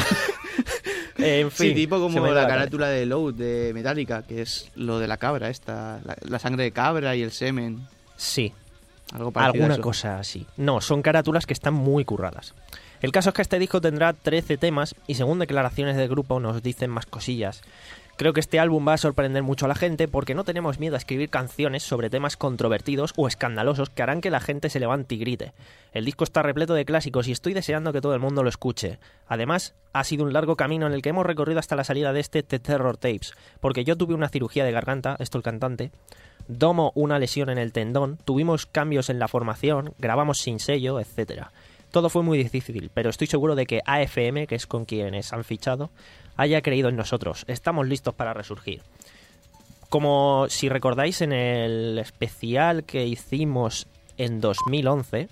en fin. Sí, tipo se como me ha ido la la cabeza. carátula de Load de Metallica, que es lo de la cabra esta, la, la sangre de cabra y el semen. Sí. Algo parecido a Alguna eso. cosa así. No, son carátulas que están muy curradas. El caso es que este disco tendrá trece temas y según declaraciones del grupo nos dicen más cosillas. Creo que este álbum va a sorprender mucho a la gente porque no tenemos miedo a escribir canciones sobre temas controvertidos o escandalosos que harán que la gente se levante y grite. El disco está repleto de clásicos y estoy deseando que todo el mundo lo escuche. Además, ha sido un largo camino en el que hemos recorrido hasta la salida de este The Terror Tapes, porque yo tuve una cirugía de garganta, esto el cantante, Domo una lesión en el tendón, tuvimos cambios en la formación, grabamos sin sello, etcétera. Todo fue muy difícil, pero estoy seguro de que A F M, que es con quienes han fichado, haya creído en nosotros. Estamos listos para resurgir. Como si recordáis en el especial que hicimos en dos mil once,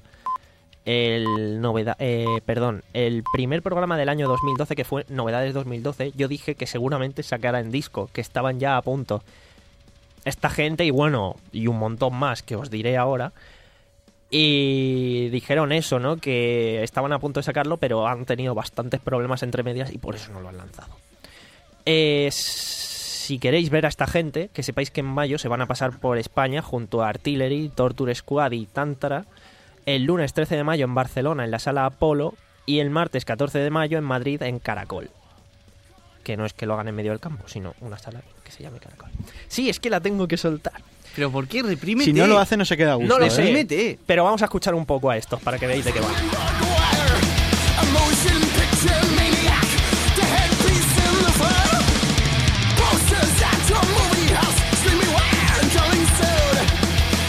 el novedad, eh, perdón, el primer programa del año dos mil doce, que fue Novedades dos mil doce, yo dije que seguramente sacara en disco, que estaban ya a punto. Esta gente y bueno, y un montón más que os diré ahora, y dijeron eso, ¿no? Que estaban a punto de sacarlo, pero han tenido bastantes problemas entre medias y por eso no lo han lanzado. Eh, si queréis ver a esta gente, que sepáis que en mayo se van a pasar por España junto a Artillery, Torture Squad y Tantara, el lunes trece de mayo en Barcelona en la Sala Apolo y el martes catorce de mayo en Madrid en Caracol. Que no es que lo hagan en medio del campo, sino una sala que se llame Caracol. Sí, es que la tengo que soltar. ¿Pero por qué? Reprímete. Si no lo hace, no se queda a gusto. No lo ¿eh? sé, Reprímete. pero vamos a escuchar un poco a estos para que veáis de qué va. Posters at your movie house, screaming, "Where?" and calling soon.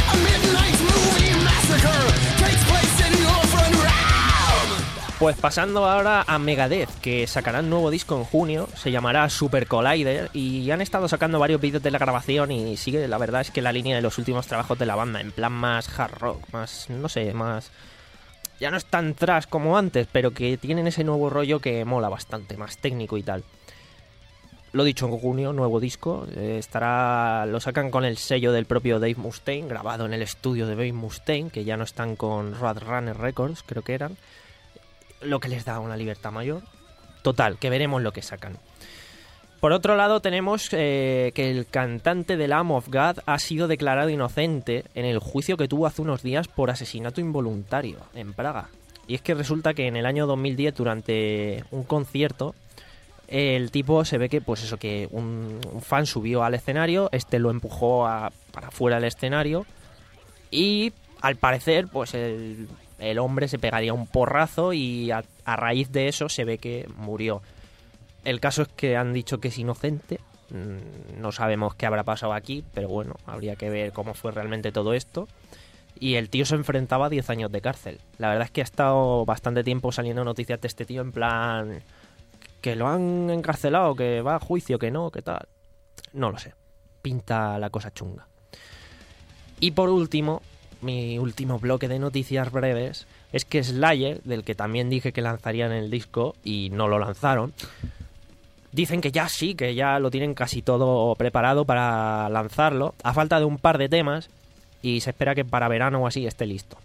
Pues pasando ahora a Megadeth, que sacarán nuevo disco en junio, se llamará Super Collider, y han estado sacando varios vídeos de la grabación y sigue, la verdad es que la línea de los últimos trabajos de la banda, en plan más hard rock, más, no sé, más... Ya no es tan thrash como antes, pero que tienen ese nuevo rollo que mola bastante, más técnico y tal. Lo dicho, en junio, nuevo disco, eh, estará, lo sacan con el sello del propio Dave Mustaine, grabado en el estudio de Dave Mustaine, que ya no están con Roadrunner Records, creo que eran, lo que les da una libertad mayor. Total, que veremos lo que sacan. Por otro lado, tenemos eh, que el cantante de Lamb of God ha sido declarado inocente en el juicio que tuvo hace unos días por asesinato involuntario en Praga. Y es que resulta que en el año dos mil diez, durante un concierto, el tipo se ve que, pues eso, que un, un fan subió al escenario, este lo empujó a, para fuera del escenario y al parecer, pues el, el hombre se pegaría un porrazo y a, a raíz de eso se ve que murió. El caso es que han dicho que es inocente, no sabemos qué habrá pasado aquí, pero bueno, habría que ver cómo fue realmente todo esto. Y el tío se enfrentaba a diez años de cárcel. La verdad es que ha estado bastante tiempo saliendo noticias de este tío en plan... que lo han encarcelado, que va a juicio, que no, que tal. No lo sé. Pinta la cosa chunga. Y por último, mi último bloque de noticias breves es que Slayer, del que también dije que lanzarían el disco y no lo lanzaron, dicen que ya sí, que ya lo tienen casi todo preparado para lanzarlo, a falta de un par de temas, y se espera que para verano o así esté listo.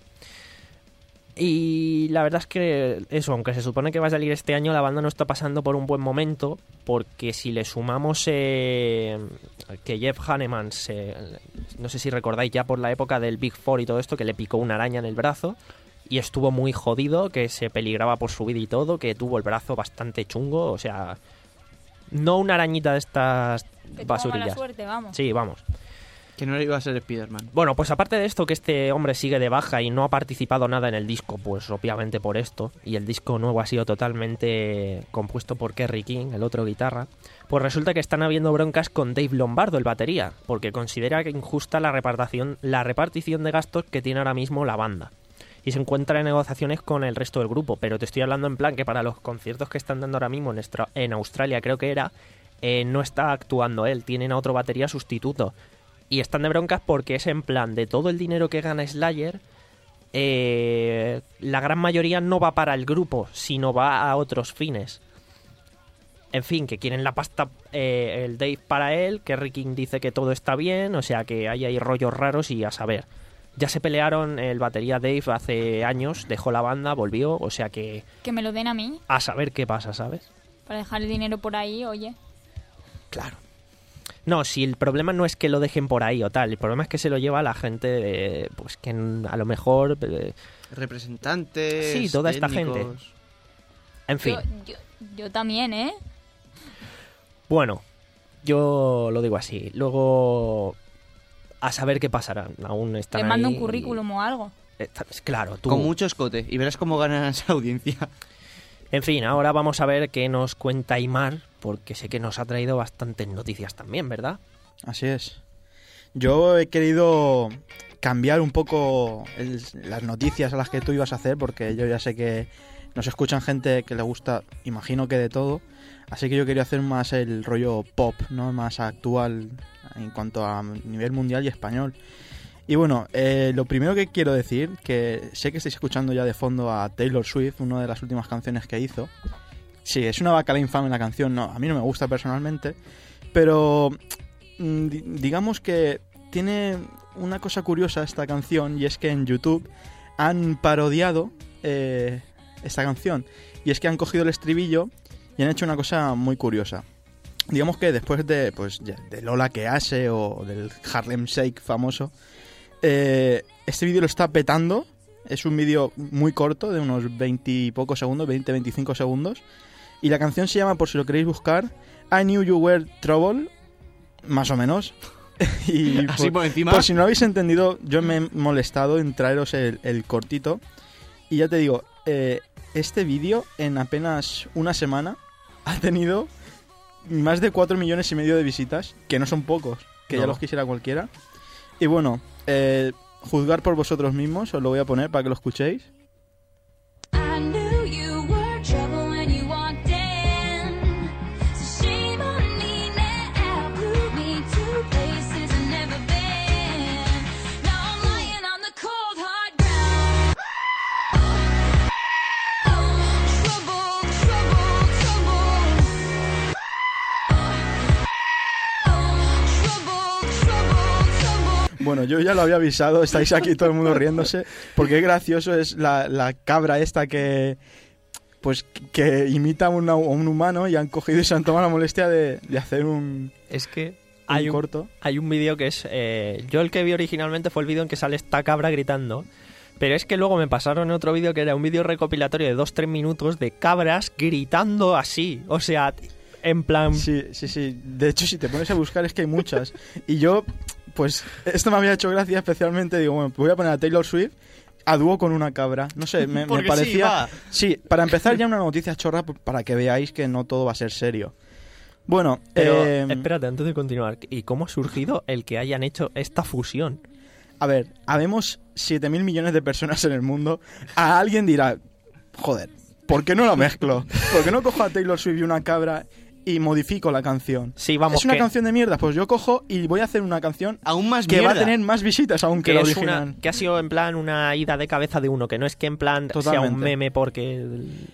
Y la verdad es que eso, aunque se supone que va a salir este año, la banda no está pasando por un buen momento, porque si le sumamos eh, que Jeff Hanneman, se, no sé si recordáis ya por la época del Big Four y todo esto, que le picó una araña en el brazo y estuvo muy jodido, que se peligraba por su vida y todo, que tuvo el brazo bastante chungo, o sea, no una arañita de estas Que basurillas. tuvo mala suerte, vamos. Sí, vamos. Que no iba a ser Spider-Man. Bueno, pues aparte de esto, que este hombre sigue de baja y no ha participado nada en el disco, pues obviamente por esto, y el disco nuevo ha sido totalmente compuesto por Kerry King, el otro guitarra, pues resulta que están habiendo broncas con Dave Lombardo, el batería, porque considera que injusta la repartición, la repartición de gastos que tiene ahora mismo la banda. Y se encuentra en negociaciones con el resto del grupo, pero te estoy hablando en plan que para los conciertos que están dando ahora mismo en, Estra- en Australia, creo que era, eh, no está actuando él, tienen a otro batería sustituto. Y están de broncas porque es en plan de todo el dinero que gana Slayer, eh, la gran mayoría no va para el grupo, sino va a otros fines. En fin, que quieren la pasta eh, el Dave para él, que Kerry King dice que todo está bien, o sea que hay ahí rollos raros y a saber. Ya se pelearon, el batería Dave hace años, dejó la banda, volvió, o sea que... Que me lo den a mí, A saber qué pasa, ¿sabes? para dejar el dinero por ahí, oye. Claro. No, si el problema no es que lo dejen por ahí o tal, el problema es que se lo lleva la gente, de, pues que a lo mejor... eh, Representantes. Sí, toda esta técnicos. gente. En fin, Yo, yo, yo también, ¿eh? bueno, yo lo digo así. Luego, a saber qué pasará. Aún están Le mando ahí un currículum o algo. y- está- Claro, tú... Con mucho escote. Y verás cómo ganan esa audiencia. En fin, ahora vamos a ver qué nos cuenta Aimar, porque sé que nos ha traído bastantes noticias también, ¿verdad? Así es. Yo he querido cambiar un poco el- las noticias a las que tú ibas a hacer, porque yo ya sé que nos escuchan gente que le gusta, imagino que de todo, así que yo quería hacer más el rollo pop, ¿no? Más actual en cuanto a nivel mundial y español. Y bueno, eh, lo primero que quiero decir, que sé que estáis escuchando ya de fondo a Taylor Swift, una de las últimas canciones que hizo. Sí, es una bacala infame la canción, no, a mí no me gusta personalmente, pero mm, di- digamos que tiene una cosa curiosa esta canción, y es que en YouTube han parodiado eh, esta canción, y es que han cogido el estribillo y han hecho una cosa muy curiosa. Digamos que después de, pues, ya, de Lola que hace o del Harlem Shake famoso, eh, este vídeo lo está petando. Es un vídeo muy corto, de unos veinte y pocos segundos, veinte a veinticinco segundos. Y la canción se llama, por si lo queréis buscar, I Knew You Were Trouble, más o menos. Y Así por encima. Por si no lo habéis entendido, yo me he molestado en traeros el, el cortito. Y ya te digo, eh, este vídeo en apenas una semana ha tenido más de cuatro millones y medio de visitas, que no son pocos, que No. ya los quisiera cualquiera. Y bueno, eh, juzgar por vosotros mismos, os lo voy a poner para que lo escuchéis. I knew you Bueno, yo ya lo había avisado, estáis aquí todo el mundo riéndose, porque es gracioso, es la, la cabra esta que pues que imita a, una, a un humano y han cogido y se han tomado la molestia de, de hacer un, Es que un hay un, corto. hay un vídeo que es... Eh, yo el que vi originalmente fue el vídeo en que sale esta cabra gritando, pero es que luego me pasaron otro vídeo que era un vídeo recopilatorio de dos tres minutos de cabras gritando así, o sea, en plan... Sí, sí, sí. De hecho, si te pones a buscar es que hay muchas. Y yo, pues, esto me había hecho gracia especialmente. Digo, bueno, voy a poner a Taylor Swift a dúo con una cabra. No sé, me, me Porque parecía... sí, Sí, para empezar ya una noticia chorra para que veáis que no todo va a ser serio. Bueno, Pero eh, espérate, antes de continuar, ¿y cómo ha surgido el que hayan hecho esta fusión? a ver, habemos siete mil millones de personas en el mundo. A alguien dirá, joder, ¿por qué no lo mezclo? ¿Por qué no cojo a Taylor Swift y una cabra y modifico la canción? Sí, vamos, ¿Es una que, canción de mierda? Pues yo cojo y voy a hacer una canción Aún más que mierda. va a tener más visitas aún que, que la es original. una, que ha sido en plan una ida de cabeza de uno, que no es que en plan sea Totalmente. un meme porque...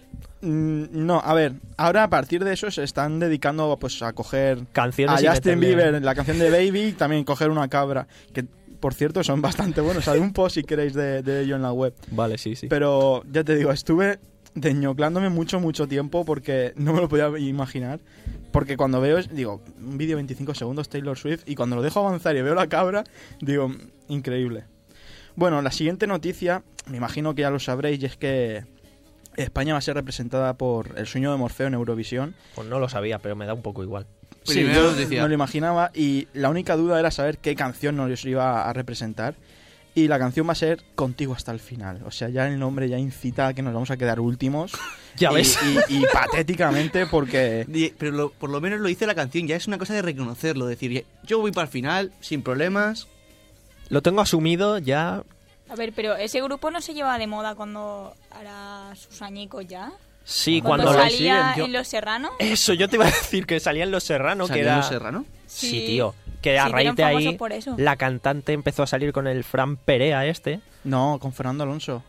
Mm, no, a ver, ahora a partir de eso se están dedicando pues a coger Canciones a y Justin meterle- Bieber, la canción de Baby, y también coger una cabra, que por cierto son bastante buenos. Hay un post si queréis de, de ello en la web. Vale, sí, sí. Pero ya te digo, estuve deñoclándome mucho, mucho tiempo porque no me lo podía imaginar. Porque cuando veo, digo, un vídeo veinticinco segundos Taylor Swift, y cuando lo dejo avanzar y veo la cabra, digo, increíble. Bueno, la siguiente noticia, me imagino que ya lo sabréis, y es que España va a ser representada por El sueño de Morfeo en Eurovisión. Pues no lo sabía, pero me da un poco igual. Sí, Primera yo noticia. me lo imaginaba, y la única duda era saber qué canción nos iba a representar. Y la canción va a ser Contigo hasta el final. O sea, ya el nombre ya incita a que nos vamos a quedar últimos. Ya y, ves. Y, y patéticamente, porque... Di- Pero lo- por lo menos lo dice la canción, ya es una cosa de reconocerlo, decir, yo voy para el final, sin problemas. Lo tengo asumido ya. A ver, pero ese grupo no se lleva de moda cuando hará sus añicos ya. Sí, Cuando, cuando, lo salía siguen, yo- en Los Serranos. Eso, yo te iba a decir que salía en Los Serranos, que ¿Salió era... Los Serrano? Sí, Sí. tío. Que a Sí, raíz eran de ahí, famosos por eso. la cantante empezó a salir con el Fran Perea este. No, con Fernando Alonso.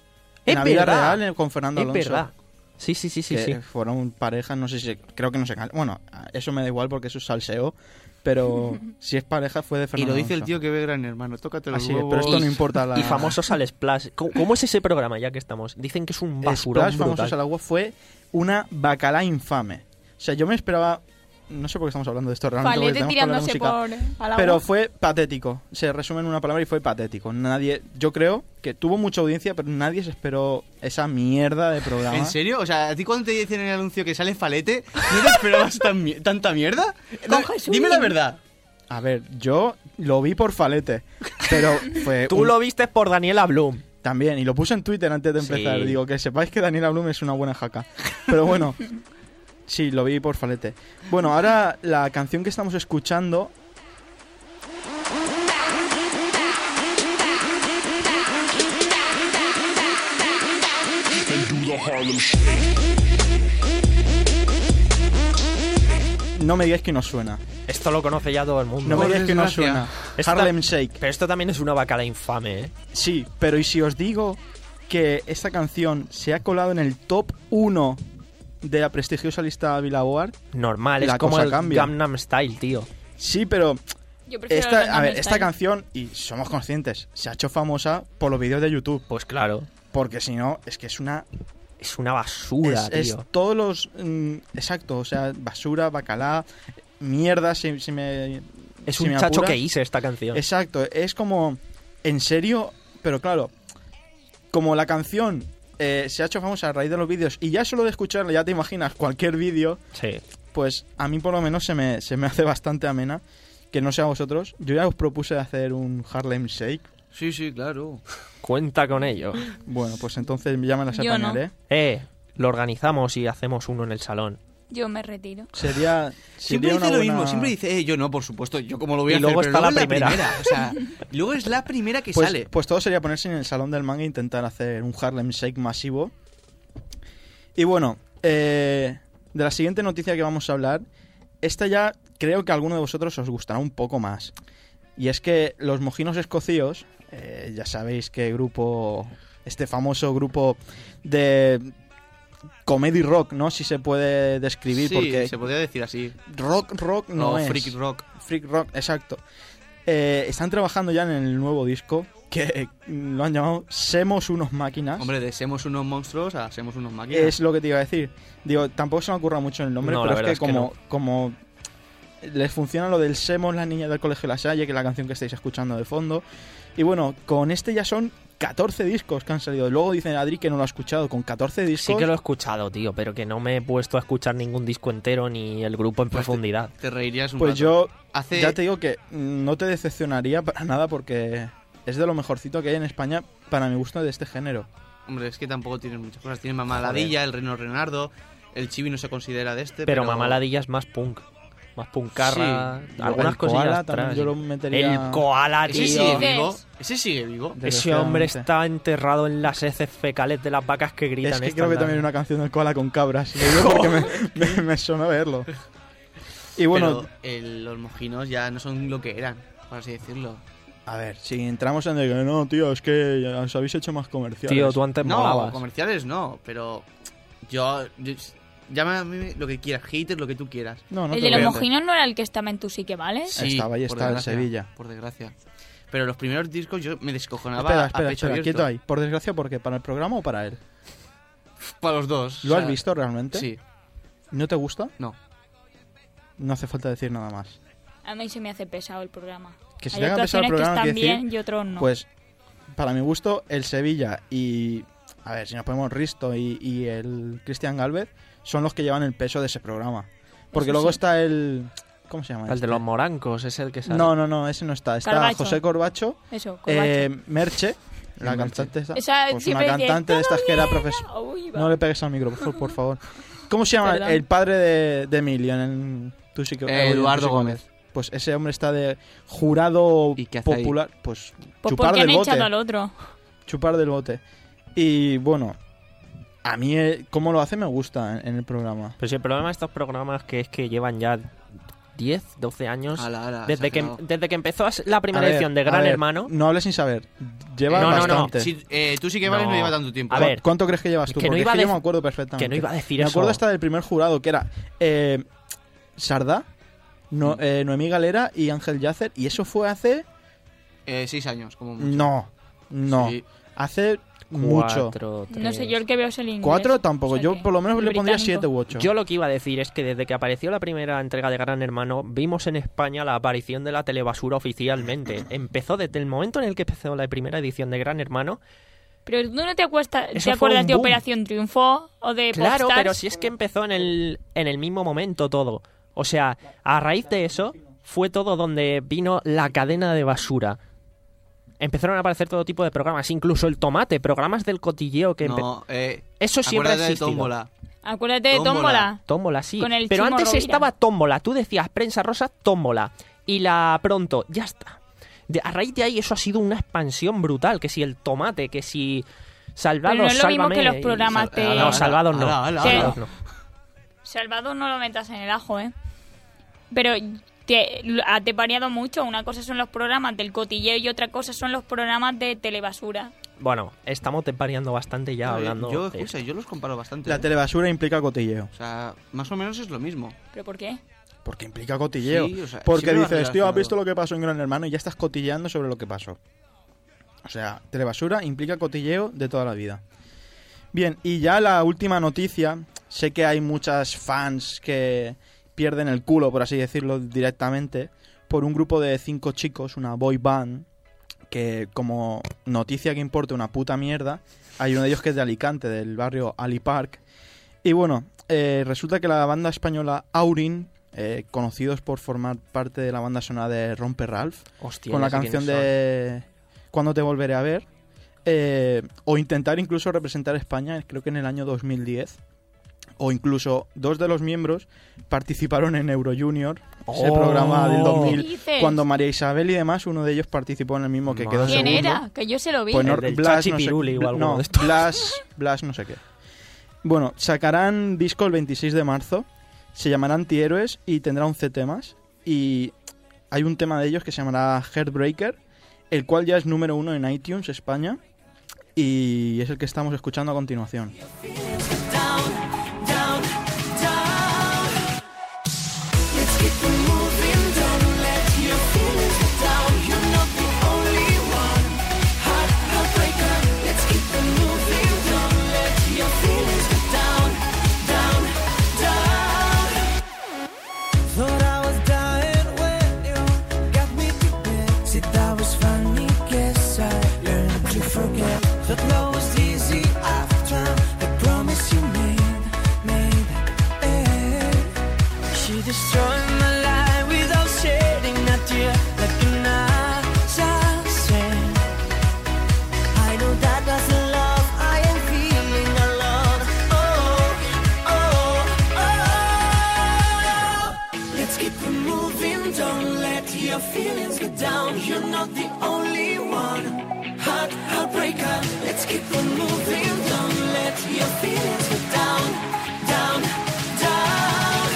Es En la vida verdad. real, eh, con Fernando Es Alonso. verdad. Sí, sí, sí, sí, que sí. fueron parejas, no sé si... Creo que no se... can- Bueno, eso me da igual porque eso es salseo. Pero si es pareja fue de Y Fernando lo dice el Alonso. tío que ve Gran Hermano, tócate los Así es, huevos. pero esto Y- no importa la... Y famosos al Splash. ¿Cómo, cómo es ese programa, ya que estamos? Dicen que es un basurón Splash brutal. Famosos al Agua fue una bacala infame. O sea, yo me esperaba... No sé por qué estamos hablando de esto realmente. porque Falete tenemos que hablar de tirándose música. por al agua. Pero fue patético. Se resume en una palabra y fue patético. Nadie... Yo creo que tuvo mucha audiencia, pero nadie se esperó esa mierda de programa. ¿En serio? O sea, ¿a ti cuando te dicen en el anuncio que sale Falete, no te esperabas tan mi- tanta mierda? Con No, Jesús. dime la verdad. A ver, yo lo vi por Falete, pero fue... Tú un- lo viste por Daniela Bloom. También, y lo puse en Twitter antes de empezar. Sí. Digo, que sepáis que Daniela Bloom es una buena jaca. Pero bueno, sí, lo vi por Falete. Bueno, ahora la canción que estamos escuchando... No me digáis que no suena. Esto lo conoce ya todo el mundo. No me Por digáis que no desgracia. suena. Esta- Harlem Shake. Pero esto también es una bacala infame, ¿eh? Sí, pero ¿y si os digo que esta canción se ha colado en el top uno de la prestigiosa lista Billboard? Normal, La es como cosa el cambia. Gangnam Style, tío. Sí, pero Yo prefiero el esta, a Gangnam ver, esta Style. canción, y somos conscientes, se ha hecho famosa por los vídeos de YouTube. Pues claro, Porque si no, es que es una... es una basura, Es, es tío. todos los... mm, exacto, o sea, basura, bacalá, mierda, si, si me... Es si un me chacho apuras. que hice esta canción. Exacto, es como... En serio, pero claro, como la canción eh, se ha hecho famosa a raíz de los vídeos, y ya solo de escucharla ya te imaginas cualquier vídeo, Sí. pues a mí por lo menos se me, se me hace bastante amena. Que no sé a vosotros. Yo ya os propuse hacer un Harlem Shake. Sí, sí, claro. Cuenta con ello. Bueno, pues entonces ya me las Yo no. apañaré. Eh, lo organizamos y hacemos uno en el salón. Yo me retiro. Sería, Siempre sería dice una lo buena- mismo, siempre dice, eh, yo no, por supuesto, yo como lo voy a Y hacer, luego pero está la luego es primera. O sea, luego es la primera que Pues, sale. pues todo sería ponerse en el salón del manga e intentar hacer un Harlem Shake masivo. Y bueno, eh, de la siguiente noticia que vamos a hablar, esta ya creo que a alguno de vosotros os gustará un poco más. Y es que los Mojinos Escocíos, eh, ya sabéis qué grupo, este famoso grupo de comedy rock, ¿no? Si se puede describir, Sí, porque se podría decir así. rock, rock no No, es. freak rock. Freak rock, exacto. Eh, están trabajando ya en el nuevo disco, que eh, lo han llamado Semos unos máquinas. Hombre, de Semos unos monstruos a Semos unos máquinas. Es lo que te iba a decir. Digo, tampoco se me ocurra mucho el nombre, No, pero la es que, verdad es que como, no. como les funciona lo del Semos, las niñas del Colegio La Salle, que es la canción que estáis escuchando de fondo. Y bueno, con este ya son catorce discos que han salido. Luego dicen Adri que no lo ha escuchado. Con catorce discos... Sí que lo he escuchado, tío, pero que no me he puesto a escuchar ningún disco entero ni el grupo en Pues te- profundidad. Te reirías un Pues rato. yo Hace... ya te digo que no te decepcionaría para nada, porque es de lo mejorcito que hay en España para mi gusto de este género. Hombre, es que tampoco tienen muchas cosas. Tienen Mamá Ladilla, el Reno Renardo, el Chibi no se considera de este, Pero pero... Mamá Ladilla es más punk. Más puncarra. Sí. Algunas El Koala cosillas también atrás. yo lo metería... El koala, Ese tío. sigue ¿Qué vivo. es? Ese sigue vivo. Ese hombre Desgraciadamente. está enterrado en las heces fecales de las vacas que gritan. Es que estas creo que las- también hay una canción del Koala con cabras. Y lo digo porque me, me, me sonó verlo. Y bueno, Pero el- los mojinos ya no son lo que eran, por así decirlo. a ver, si entramos en el que no, tío, es que ya os habéis hecho más comerciales. Tío, tú antes No, molabas. comerciales no, pero yo, yo llámame lo que quieras, hater, lo que tú quieras. No, no el te de los lo voy a- mojinos no era el que estaba en Tu Sí que vale. Estaba ahí, por está, en desgracia, Sevilla. Por desgracia. Pero los primeros discos yo me descojonaba Espera, a espera, pecho espera, abierto. quieto ahí. Por desgracia, ¿por qué? ¿Para el programa o para él? Para los dos. ¿Lo o has sea, visto realmente? Sí, ¿No te gusta? no. No hace falta decir nada más. A mí se me hace pesado el programa. Que se Hay te haga pesado el actuaciones que programa, están quiero decir, bien y otros no. Pues, para mi gusto, el Sevilla y... A ver, si nos ponemos Risto y, y el Cristian Galvez son los que llevan el peso de ese programa. Porque Eso luego sí. está el... ¿Cómo se llama? El de este? los morancos, es el que sale. No, no, no, ese no está. Está Carbacho. José Corbacho, Eso, Corbacho. eh, Merche, la Merche. cantante esta. Esa Pues una siempre dice, cantante de estas que era "Todo profesor. bien". Uy, va. No le pegues al micro, por favor, por favor. ¿Cómo se llama Perdón. el padre de, de Emilio en el... Tú sí que... Eh, Eduardo Tú sí que- Gómez. Pues ese hombre está de jurado ¿Y qué hace ahí? popular. Pues, Pues chupar porque han del bote. echado al otro. Chupar del bote. Y bueno, a mí eh, cómo lo hace me gusta en, en el programa. Pero si el problema de estos programas que es que llevan ya diez, doce años. Ala, ala, desde, que, exagerado. desde que empezó la primera A ver, edición de a Gran ver, Hermano. No hables sin saber. Lleva No, no, no. bastante. Sí, eh, tú sí que vales No. no lleva tanto tiempo. A ver, ¿Cuánto crees que llevas tú? que no Porque iba es que a yo dec- me acuerdo perfectamente. que no iba a decir me eso. acuerdo hasta del primer jurado, que era eh, Sardá, no, eh, Noemí Galera y Ángel Yacer. Y eso fue hace... Eh, seis años, como mucho. No, no. Sí. Hace mucho. Cuatro, No sé, tres. yo el que veo es el inglés. Cuatro tampoco. O sea Yo que por lo menos el le pondría británico. siete u ocho. Yo lo que iba a decir es que desde que apareció la primera entrega de Gran Hermano, vimos en España la aparición de la telebasura oficialmente. Empezó desde el momento en el que empezó la primera edición de Gran Hermano. Pero tú no te, acuestas, Eso te fue acuerdas un de boom. Operación Triunfo o de Claro, Popstars? pero si es que empezó en el, en el mismo momento todo. O sea, a raíz de eso fue todo donde vino la cadena de basura. Empezaron a aparecer todo tipo de programas, incluso el tomate, programas del cotilleo que... empe- No, eh, Eso siempre ha acuérdate de existido. Tómbola. Acuérdate de Tómbola. Tómbola. Tómbola, sí. Con el Pero Chimo antes Rovira. estaba Tómbola. Tú decías prensa rosa, Tómbola. Y la pronto, ya está. De, a raíz de ahí eso ha sido una expansión brutal. Que si el tomate, que si Salvados, Pero no es lo mismo Sálvame que los y- programas Sal- de... ala, No, ala, Salvados no. ala, ala, Sí. ala. Salvados no. Salvador no lo metas en el ajo, ¿eh? Pero te, ha te variado mucho. Una cosa son los programas del cotilleo y otra cosa son los programas de telebasura. Bueno, estamos variando bastante ya No, hablando. Yo, de escucha, esto. yo los comparo bastante. La ¿eh? telebasura implica cotilleo. O sea, más o menos es lo mismo. ¿Pero por qué? Porque implica cotilleo. Sí, o sea, Porque siempre va dices, tío, ¿has relacionado. visto lo que pasó en Gran Hermano? Y ya estás cotilleando sobre lo que pasó. O sea, telebasura implica cotilleo de toda la vida. Bien, y ya la última noticia. Sé que hay muchas fans que pierden el culo, por así decirlo directamente, por un grupo de cinco chicos, una boy band, que como noticia que importa una puta mierda, hay uno de ellos que es de Alicante, del barrio Ali Park. Y bueno, eh, resulta que la banda española Aurin, eh, conocidos por formar parte de la banda sonora de Romper Ralph, Hostia, con ya la sé canción quiénes son. de Cuándo te volveré a ver, eh, o intentar incluso representar a España, creo que en el año dos mil diez, o incluso dos de los miembros participaron en Euro Junior, ese Oh. programa del dos ¿Qué mil, dices? cuando María Isabel y demás, uno de ellos participó en el mismo que quedó Madre. ¿Quién segundo. era? Que yo se lo vi. Pues no, El del Blas, Chachi no sé- Piruli o alguno no, de estos. Blas, Blas no sé qué. Bueno, sacarán disco el veintiséis de marzo, se llamará Antihéroes y tendrá once temas. Y hay un tema de ellos que se llamará Heartbreaker, el cual ya es número uno en iTunes España y es el que estamos escuchando a continuación. Let's keep it moving, don't let your feelings get down. to forget that love was easy after the promise you made, made, eh. She destroyed my life without shedding a tear, like an assassin. I know that doesn't love, I am feeling alone. Oh, oh, oh. Let's keep it moving, don't let your feelings get down. You're not the only one. Heart, heartbreaker. Let's keep on moving, don't let your feelings get down, down, down.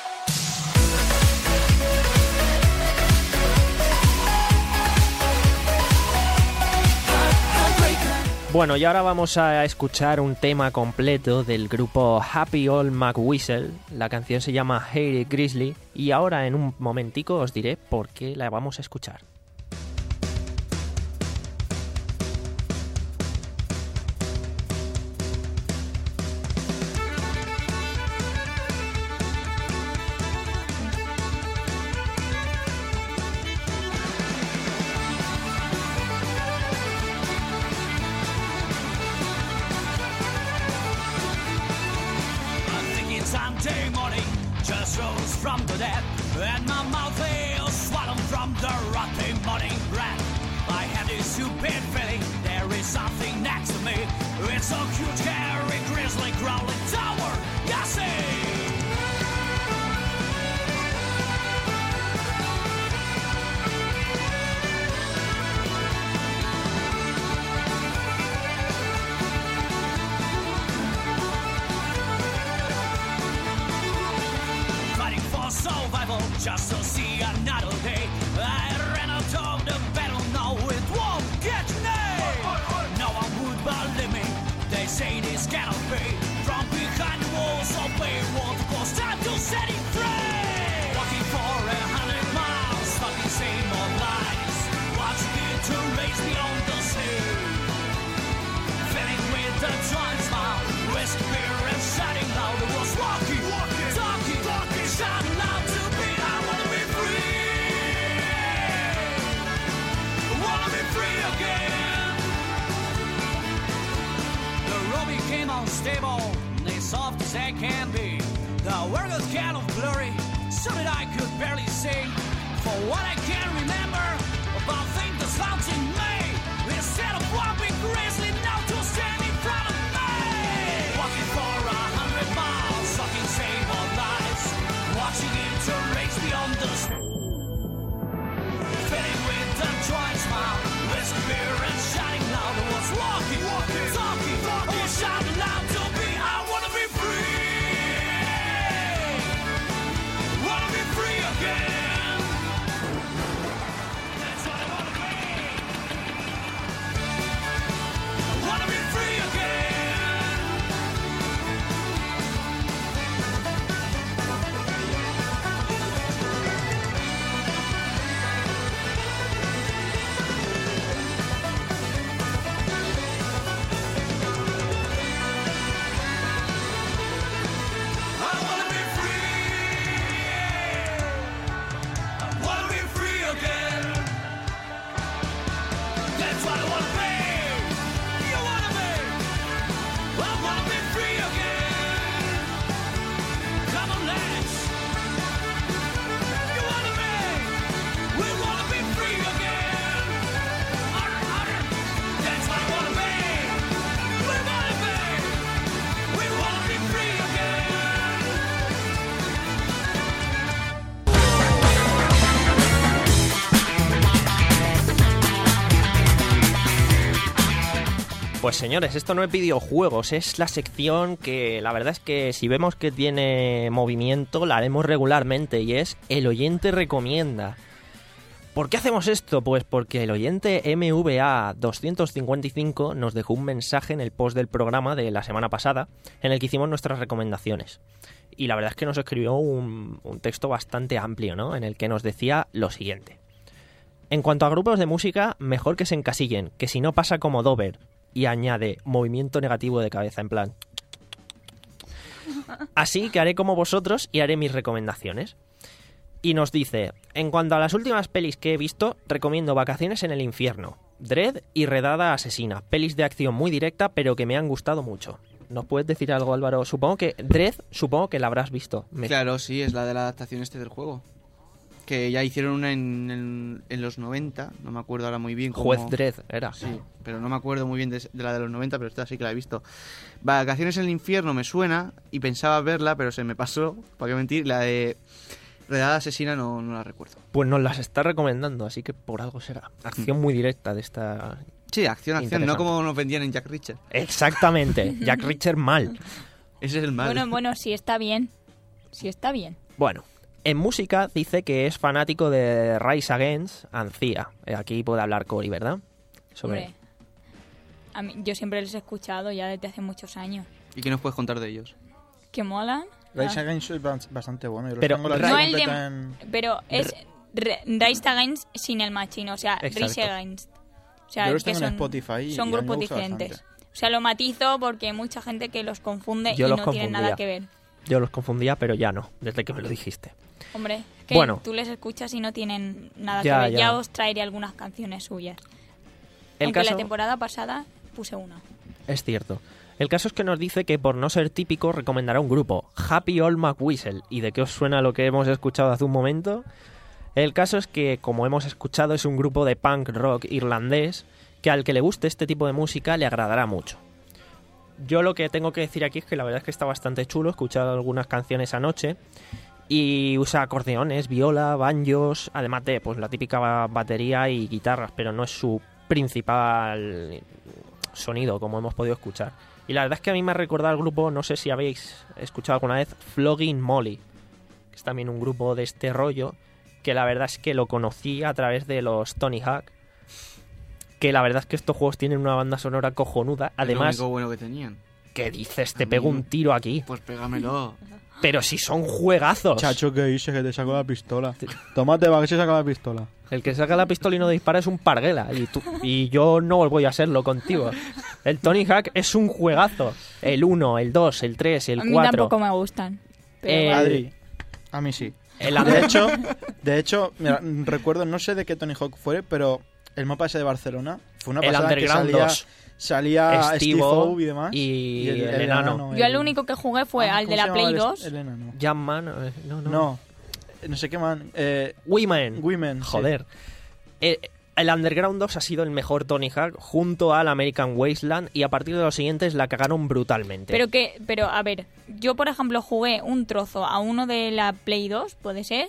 Heart, heartbreaker. Bueno, y ahora vamos a escuchar un tema completo del grupo Happy Old McWhistle. La canción se llama Hey Grizzly y ahora en un momentico os diré por qué la vamos a escuchar. Sunday morning, just rose from the dead, and my mouth is swollen from the rotten morning bread. I have this stupid feeling there is something next to me. It's a huge, hairy, grizzly, growling tower. You see. Survival just to see another day. I ran out of the battle, now it won't get me. No one would believe me, they say this cannot be. From behind the walls of they want to go, time to set it free. Walking for a hundred miles, stuck in same old lies. Watching it to race beyond the sea. Filling with the joint smile, whiskey beer and shouting loud. It was walking, walking, talking, talking, shouting loud. Became unstable, they soft as they can be. The world was kind of blurry, so that I could barely see. For what I can remember about things that's found in me, instead of one big grizzly, now to stand in front of me. Walking for a hundred miles, sucking same old lies, watching it to race beyond the filling with the joint smile, whiskey beer and shouting loud. I was walking, walking, talking, talking, shouting loud to me. I wanna be free, wanna be free again. That's what I wanna be. I wanna be free again. Pues señores, esto no es videojuegos, es la sección que la verdad es que si vemos que tiene movimiento la haremos regularmente y es El Oyente Recomienda. ¿Por qué hacemos esto? Pues porque el oyente M V A doscientos cincuenta y cinco nos dejó un mensaje en el post del programa de la semana pasada en el que hicimos nuestras recomendaciones. Y la verdad es que nos escribió un, un texto bastante amplio, ¿no? En el que nos decía lo siguiente. En cuanto a grupos de música, mejor que se encasillen, que si no pasa como Dover. Y añade movimiento negativo de cabeza, en plan. Así que haré como vosotros y haré mis recomendaciones. Y nos dice, en cuanto a las últimas pelis que he visto, recomiendo Vacaciones en el Infierno. Dredd y Redada Asesina. Pelis de acción muy directa, pero que me han gustado mucho. ¿Nos puedes decir algo, Álvaro? Supongo que Dredd, supongo que la habrás visto. Me... Claro, sí, es la de la adaptación este del juego. Que ya hicieron una en, en, en los noventa, no me acuerdo ahora muy bien cómo... Juez Dredd era. Sí, pero no me acuerdo muy bien de, de la de los noventa, pero esta sí que la he visto. Vacaciones en el infierno me suena y pensaba verla, pero se me pasó, para qué mentir, la de Redada Asesina no, no la recuerdo. Pues nos las está recomendando, así que por algo será. Acción muy directa de esta... Sí, acción, acción, no como nos vendían en Jack Reacher. Exactamente, Jack Reacher mal. Ese es el mal. Bueno, bueno, sí está bien. Sí está bien. Bueno, en música dice que es fanático de Rise Against and Cia. Aquí puede hablar Cory, ¿verdad? Sobre... Hombre, a mí, yo siempre les he escuchado ya desde hace muchos años. ¿Y qué nos puedes contar de ellos? ¿Que molan? Rise Ah. Against es ba- bastante bueno. Yo Pero tengo la Ra- lista No el de... completa en... Pero es Re- Rise Against sin el machine, o sea, Exacto. Rise Against. O sea, Yo los que tengo en son, Spotify y son a mí me grupos gusta diferentes. bastante. O sea, lo matizo porque hay mucha gente que los confunde Yo y los no tienen confundía. nada que ver. Yo los confundía, pero ya no, desde que me lo dijiste. Hombre, que Bueno. tú les escuchas y no tienen nada Ya, que ver. ya. Ya os traeré algunas canciones suyas. El Aunque caso... la temporada pasada puse una. Es cierto. El caso es que nos dice que por no ser típico recomendará un grupo, Happy Old McWhistle. ¿Y de qué os suena lo que hemos escuchado hace un momento? El caso es que, como hemos escuchado, es un grupo de punk rock irlandés que al que le guste este tipo de música le agradará mucho. Yo lo que tengo que decir aquí es que la verdad es que está bastante chulo. He escuchado algunas canciones anoche y usa acordeones, viola, banjos, además de pues la típica ba- batería y guitarras, pero no es su principal sonido, como hemos podido escuchar. Y la verdad es que a mí me ha recordado al grupo, no sé si habéis escuchado alguna vez, Flogging Molly, que es también un grupo de este rollo, que la verdad es que lo conocí a través de los Tony Hawk, que la verdad es que estos juegos tienen una banda sonora cojonuda. Además, Es lo único bueno que tenían. ¿qué dices? Te pego un tiro aquí. Pues pégamelo. Pero si son juegazos. Chacho, ¿qué dices? Que te saco la pistola. Tómate, va, que se saca la pistola. El que saca la pistola y no dispara es un parguela. Y, tú, y yo no voy a serlo contigo. El Tony Hawk es un juegazo. El uno, el dos, el tres, el A mí cuatro. tampoco me gustan. Pero Eh, bueno. Adri, a mí sí. El De Under- hecho, de hecho, mira, recuerdo, no sé de qué Tony Hawk fue, pero el mapa ese de Barcelona fue una el pasada que Underground salía, dos. salía Steve Steve-O O y demás. y el enano. Yo el único que jugué fue Ah, al ¿cómo de se la llamaba Play el- dos. El enano. Jamman. eh, No, no. No, no sé qué man. Eh, Women. Women. sí. Joder. Eh, el Underground dos ha sido el mejor Tony Hawk junto al American Wasteland y a partir de los siguientes la cagaron brutalmente. Pero que, pero a ver, yo por ejemplo jugué un trozo a uno de la Play dos, puede ser,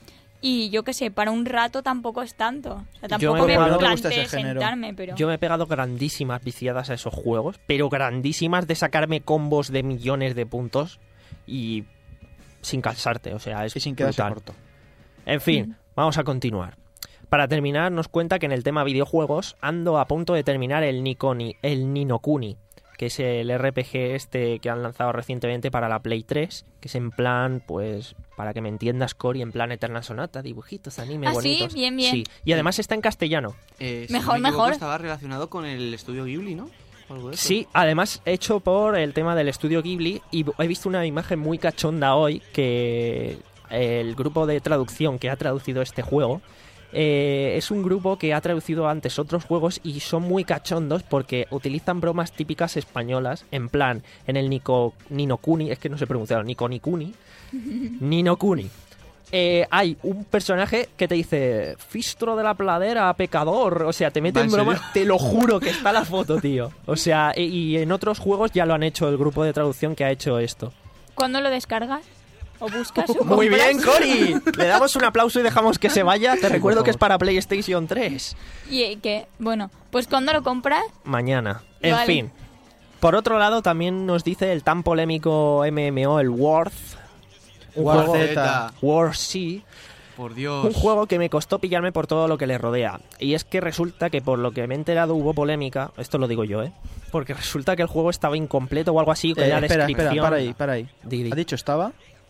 y yo qué sé, para un rato tampoco es tanto. O sea, Yo tampoco me- me, no me gusta planteé ese género. sentarme, pero... Yo me he pegado grandísimas viciadas a esos juegos, pero grandísimas de sacarme combos de millones de puntos y sin cansarte, o sea, es Y sin quedarse brutal. corto. En fin, vamos a continuar. Para terminar, nos cuenta que en el tema videojuegos ando a punto de terminar el Nikoni, el Ninokuni, que es el R P G este que han lanzado recientemente para la Play tres, que es en plan, pues, para que me entiendas, Cory, en plan Eterna Sonata, dibujitos, anime, Ah, sí, bonitos. bien, bien. Sí, y además está en castellano. Eh, si Mejor, no me equivoco, mejor. Estaba relacionado con el estudio Ghibli, ¿no? O algo de eso. Sí, además hecho por el tema del estudio Ghibli y he visto una imagen muy cachonda hoy que el grupo de traducción que ha traducido este juego eh, es un grupo que ha traducido antes otros juegos y son muy cachondos porque utilizan bromas típicas españolas, en plan, en el Nico, Ninokuni, es que no sé pronunciarlo, Nikonikuni, Ninokuni. Eh, hay un personaje que te dice Fistro de la pladera, pecador. O sea, te mete ¿Va, en en broma. serio? Te lo juro que está la foto, tío. O sea, y, y en otros juegos ya lo han hecho el grupo de traducción que ha hecho esto. ¿Cuándo lo descargas? ¿O buscas? o Muy compras? bien, Cory. Le damos un aplauso y dejamos que se vaya. Te recuerdo que es para PlayStation tres. Y eh, que, bueno, pues ¿cuándo lo compras? Mañana. En Vale. fin. Por otro lado, también nos dice el tan polémico M M O, el Worth. Un War juego Z. War C. Por Dios. Un juego que me costó pillarme por todo lo que le rodea. Y es que resulta que por lo que me he enterado hubo polémica. Esto lo digo yo, ¿eh? Porque resulta que el juego estaba incompleto o algo así. Que Eh, la espera, descripción... espera, para ahí, para ahí. Di, di. ¿Ha dicho estaba?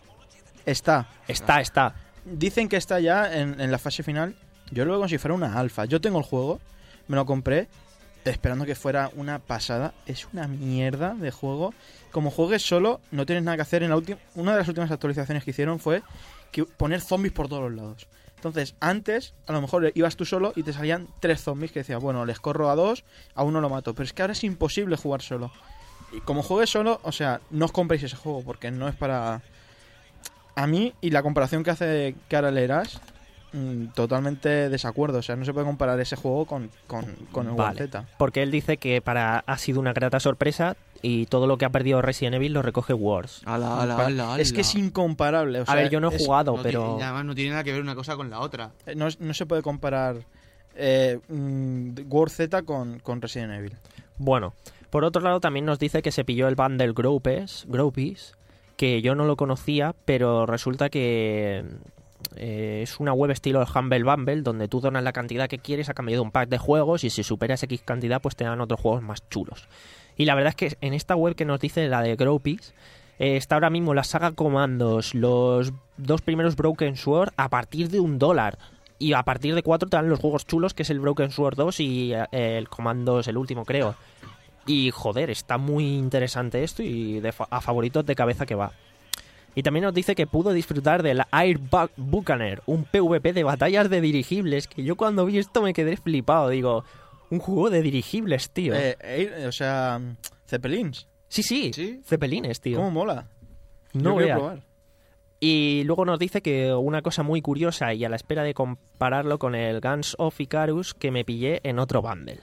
Está. Está, está. Dicen que está ya en, en la fase final. Yo lo veo como si fuera una alfa. Yo tengo el juego, me lo compré esperando que fuera una pasada. Es una mierda de juego. Como juegues solo, no tienes nada que hacer. En la última, una de las últimas actualizaciones que hicieron fue que poner zombies por todos los lados. Entonces, antes, a lo mejor ibas tú solo y te salían tres zombies que decías, bueno, les corro a dos, a uno lo mato. Pero es que ahora es imposible jugar solo. Y como juegues solo, o sea, no os compréis ese juego porque no es para... A mí, y la comparación que hace que ahora leerás, mmm, totalmente desacuerdo. O sea, no se puede comparar ese juego con, con, con el Vale, Z. porque él dice que para ha sido una grata sorpresa y todo lo que ha perdido Resident Evil lo recoge Wars. Ala, ala, Pa- ala, es que es incomparable. O sea, A ver, yo no he es- jugado, No pero... tiene- y además no tiene nada que ver una cosa con la otra. eh, No, no se puede comparar eh, mm, War Z con, con Resident Evil. Bueno, por otro lado también nos dice que se pilló el bundle Groupies, Groupies, que yo no lo conocía, pero resulta que eh, es una web estilo Humble Bumble, donde tú donas la cantidad que quieres a cambio de un pack de juegos y si superas X cantidad pues te dan otros juegos más chulos. Y la verdad es que en esta web que nos dice, la de Groupies, eh, está ahora mismo la saga Comandos, los dos primeros Broken Sword a partir de un dólar. Y a partir de cuatro te dan los juegos chulos, que es el Broken Sword dos y eh, el Comandos, el último creo. Y joder, está muy interesante esto y de fa- a favoritos de cabeza que va. Y también nos dice que pudo disfrutar del Air Bu- Buccaneer, un PvP de batallas de dirigibles, que yo cuando vi esto me quedé flipado. Digo, un juego de dirigibles, tío. Eh, eh, o sea, mm, Zeppelins. sí, sí, ¿Sí? Zeppelines, tío. ¿Cómo mola? No Yo quiero veas. probar. Y luego nos dice que una cosa muy curiosa y a la espera de compararlo con el Guns of Icarus que me pillé en otro bundle.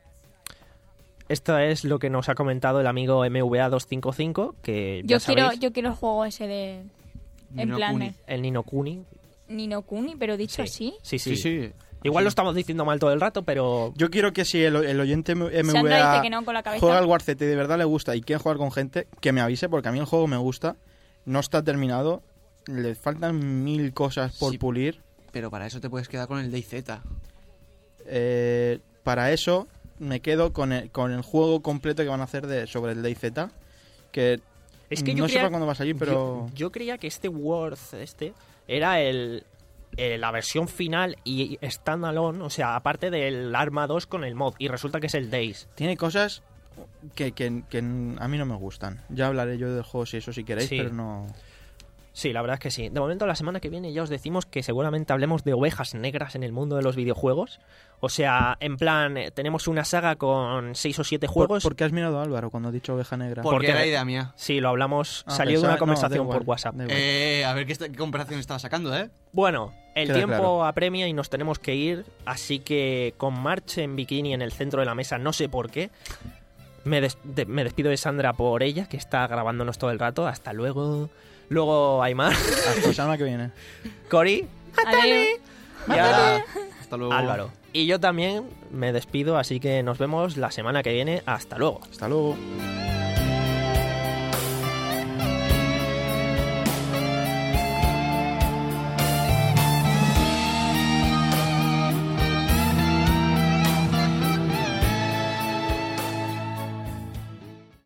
Esto es lo que nos ha comentado el amigo M V A doscientos cincuenta y cinco, que ya Yo quiero, sabéis, yo quiero el juego ese de... En Nino plan, Kuni. eh, el Nino Kuni. Nino Kuni, pero dicho Sí. así. Sí, sí. Sí, sí. Igual Sí. lo estamos diciendo mal todo el rato, pero Yo quiero que si el, el oyente M V Sandra A dice que no con la cabeza. juega al War Z y de verdad le gusta y quiere jugar con gente, que me avise, porque a mí el juego me gusta. No está terminado. Le faltan mil cosas por Sí. pulir. Pero para eso te puedes quedar con el DayZ. Eh, para eso me quedo con el, con el juego completo que van a hacer de, sobre el DayZ. Que, es que no yo sé creía, para cuándo va a salir, pero... yo, yo creía que este Worth este era el eh, la versión final y standalone, o sea, aparte del Arma dos con el mod, y resulta que es el Days. Tiene cosas que, que, que a mí no me gustan. Ya hablaré yo del juego si eso si queréis, Sí. pero no... Sí, la verdad es que sí. De momento, la semana que viene ya os decimos que seguramente hablemos de ovejas negras en el mundo de los videojuegos. O sea, en plan, eh, tenemos una saga con seis o siete ¿Por, juegos. ¿Por qué has mirado a Álvaro cuando has dicho oveja negra? Porque Porque- era idea mía. Sí, lo hablamos. Ah, salió de pensaba- una no, conversación da igual, por WhatsApp. da igual. Eh, a ver qué, esta- qué comparación estaba sacando, ¿eh? Bueno, el Queda tiempo claro. apremia y nos tenemos que ir. Así que con March en bikini en el centro de la mesa, no sé por qué. Me, des- de- me despido de Sandra por ella, que está grabándonos todo el rato. Hasta luego. Luego Aymar, Hasta la semana que viene. Cori Adiós. y ahora Hasta luego. Álvaro. Y yo también me despido, así que nos vemos la semana que viene. Hasta luego. Hasta luego.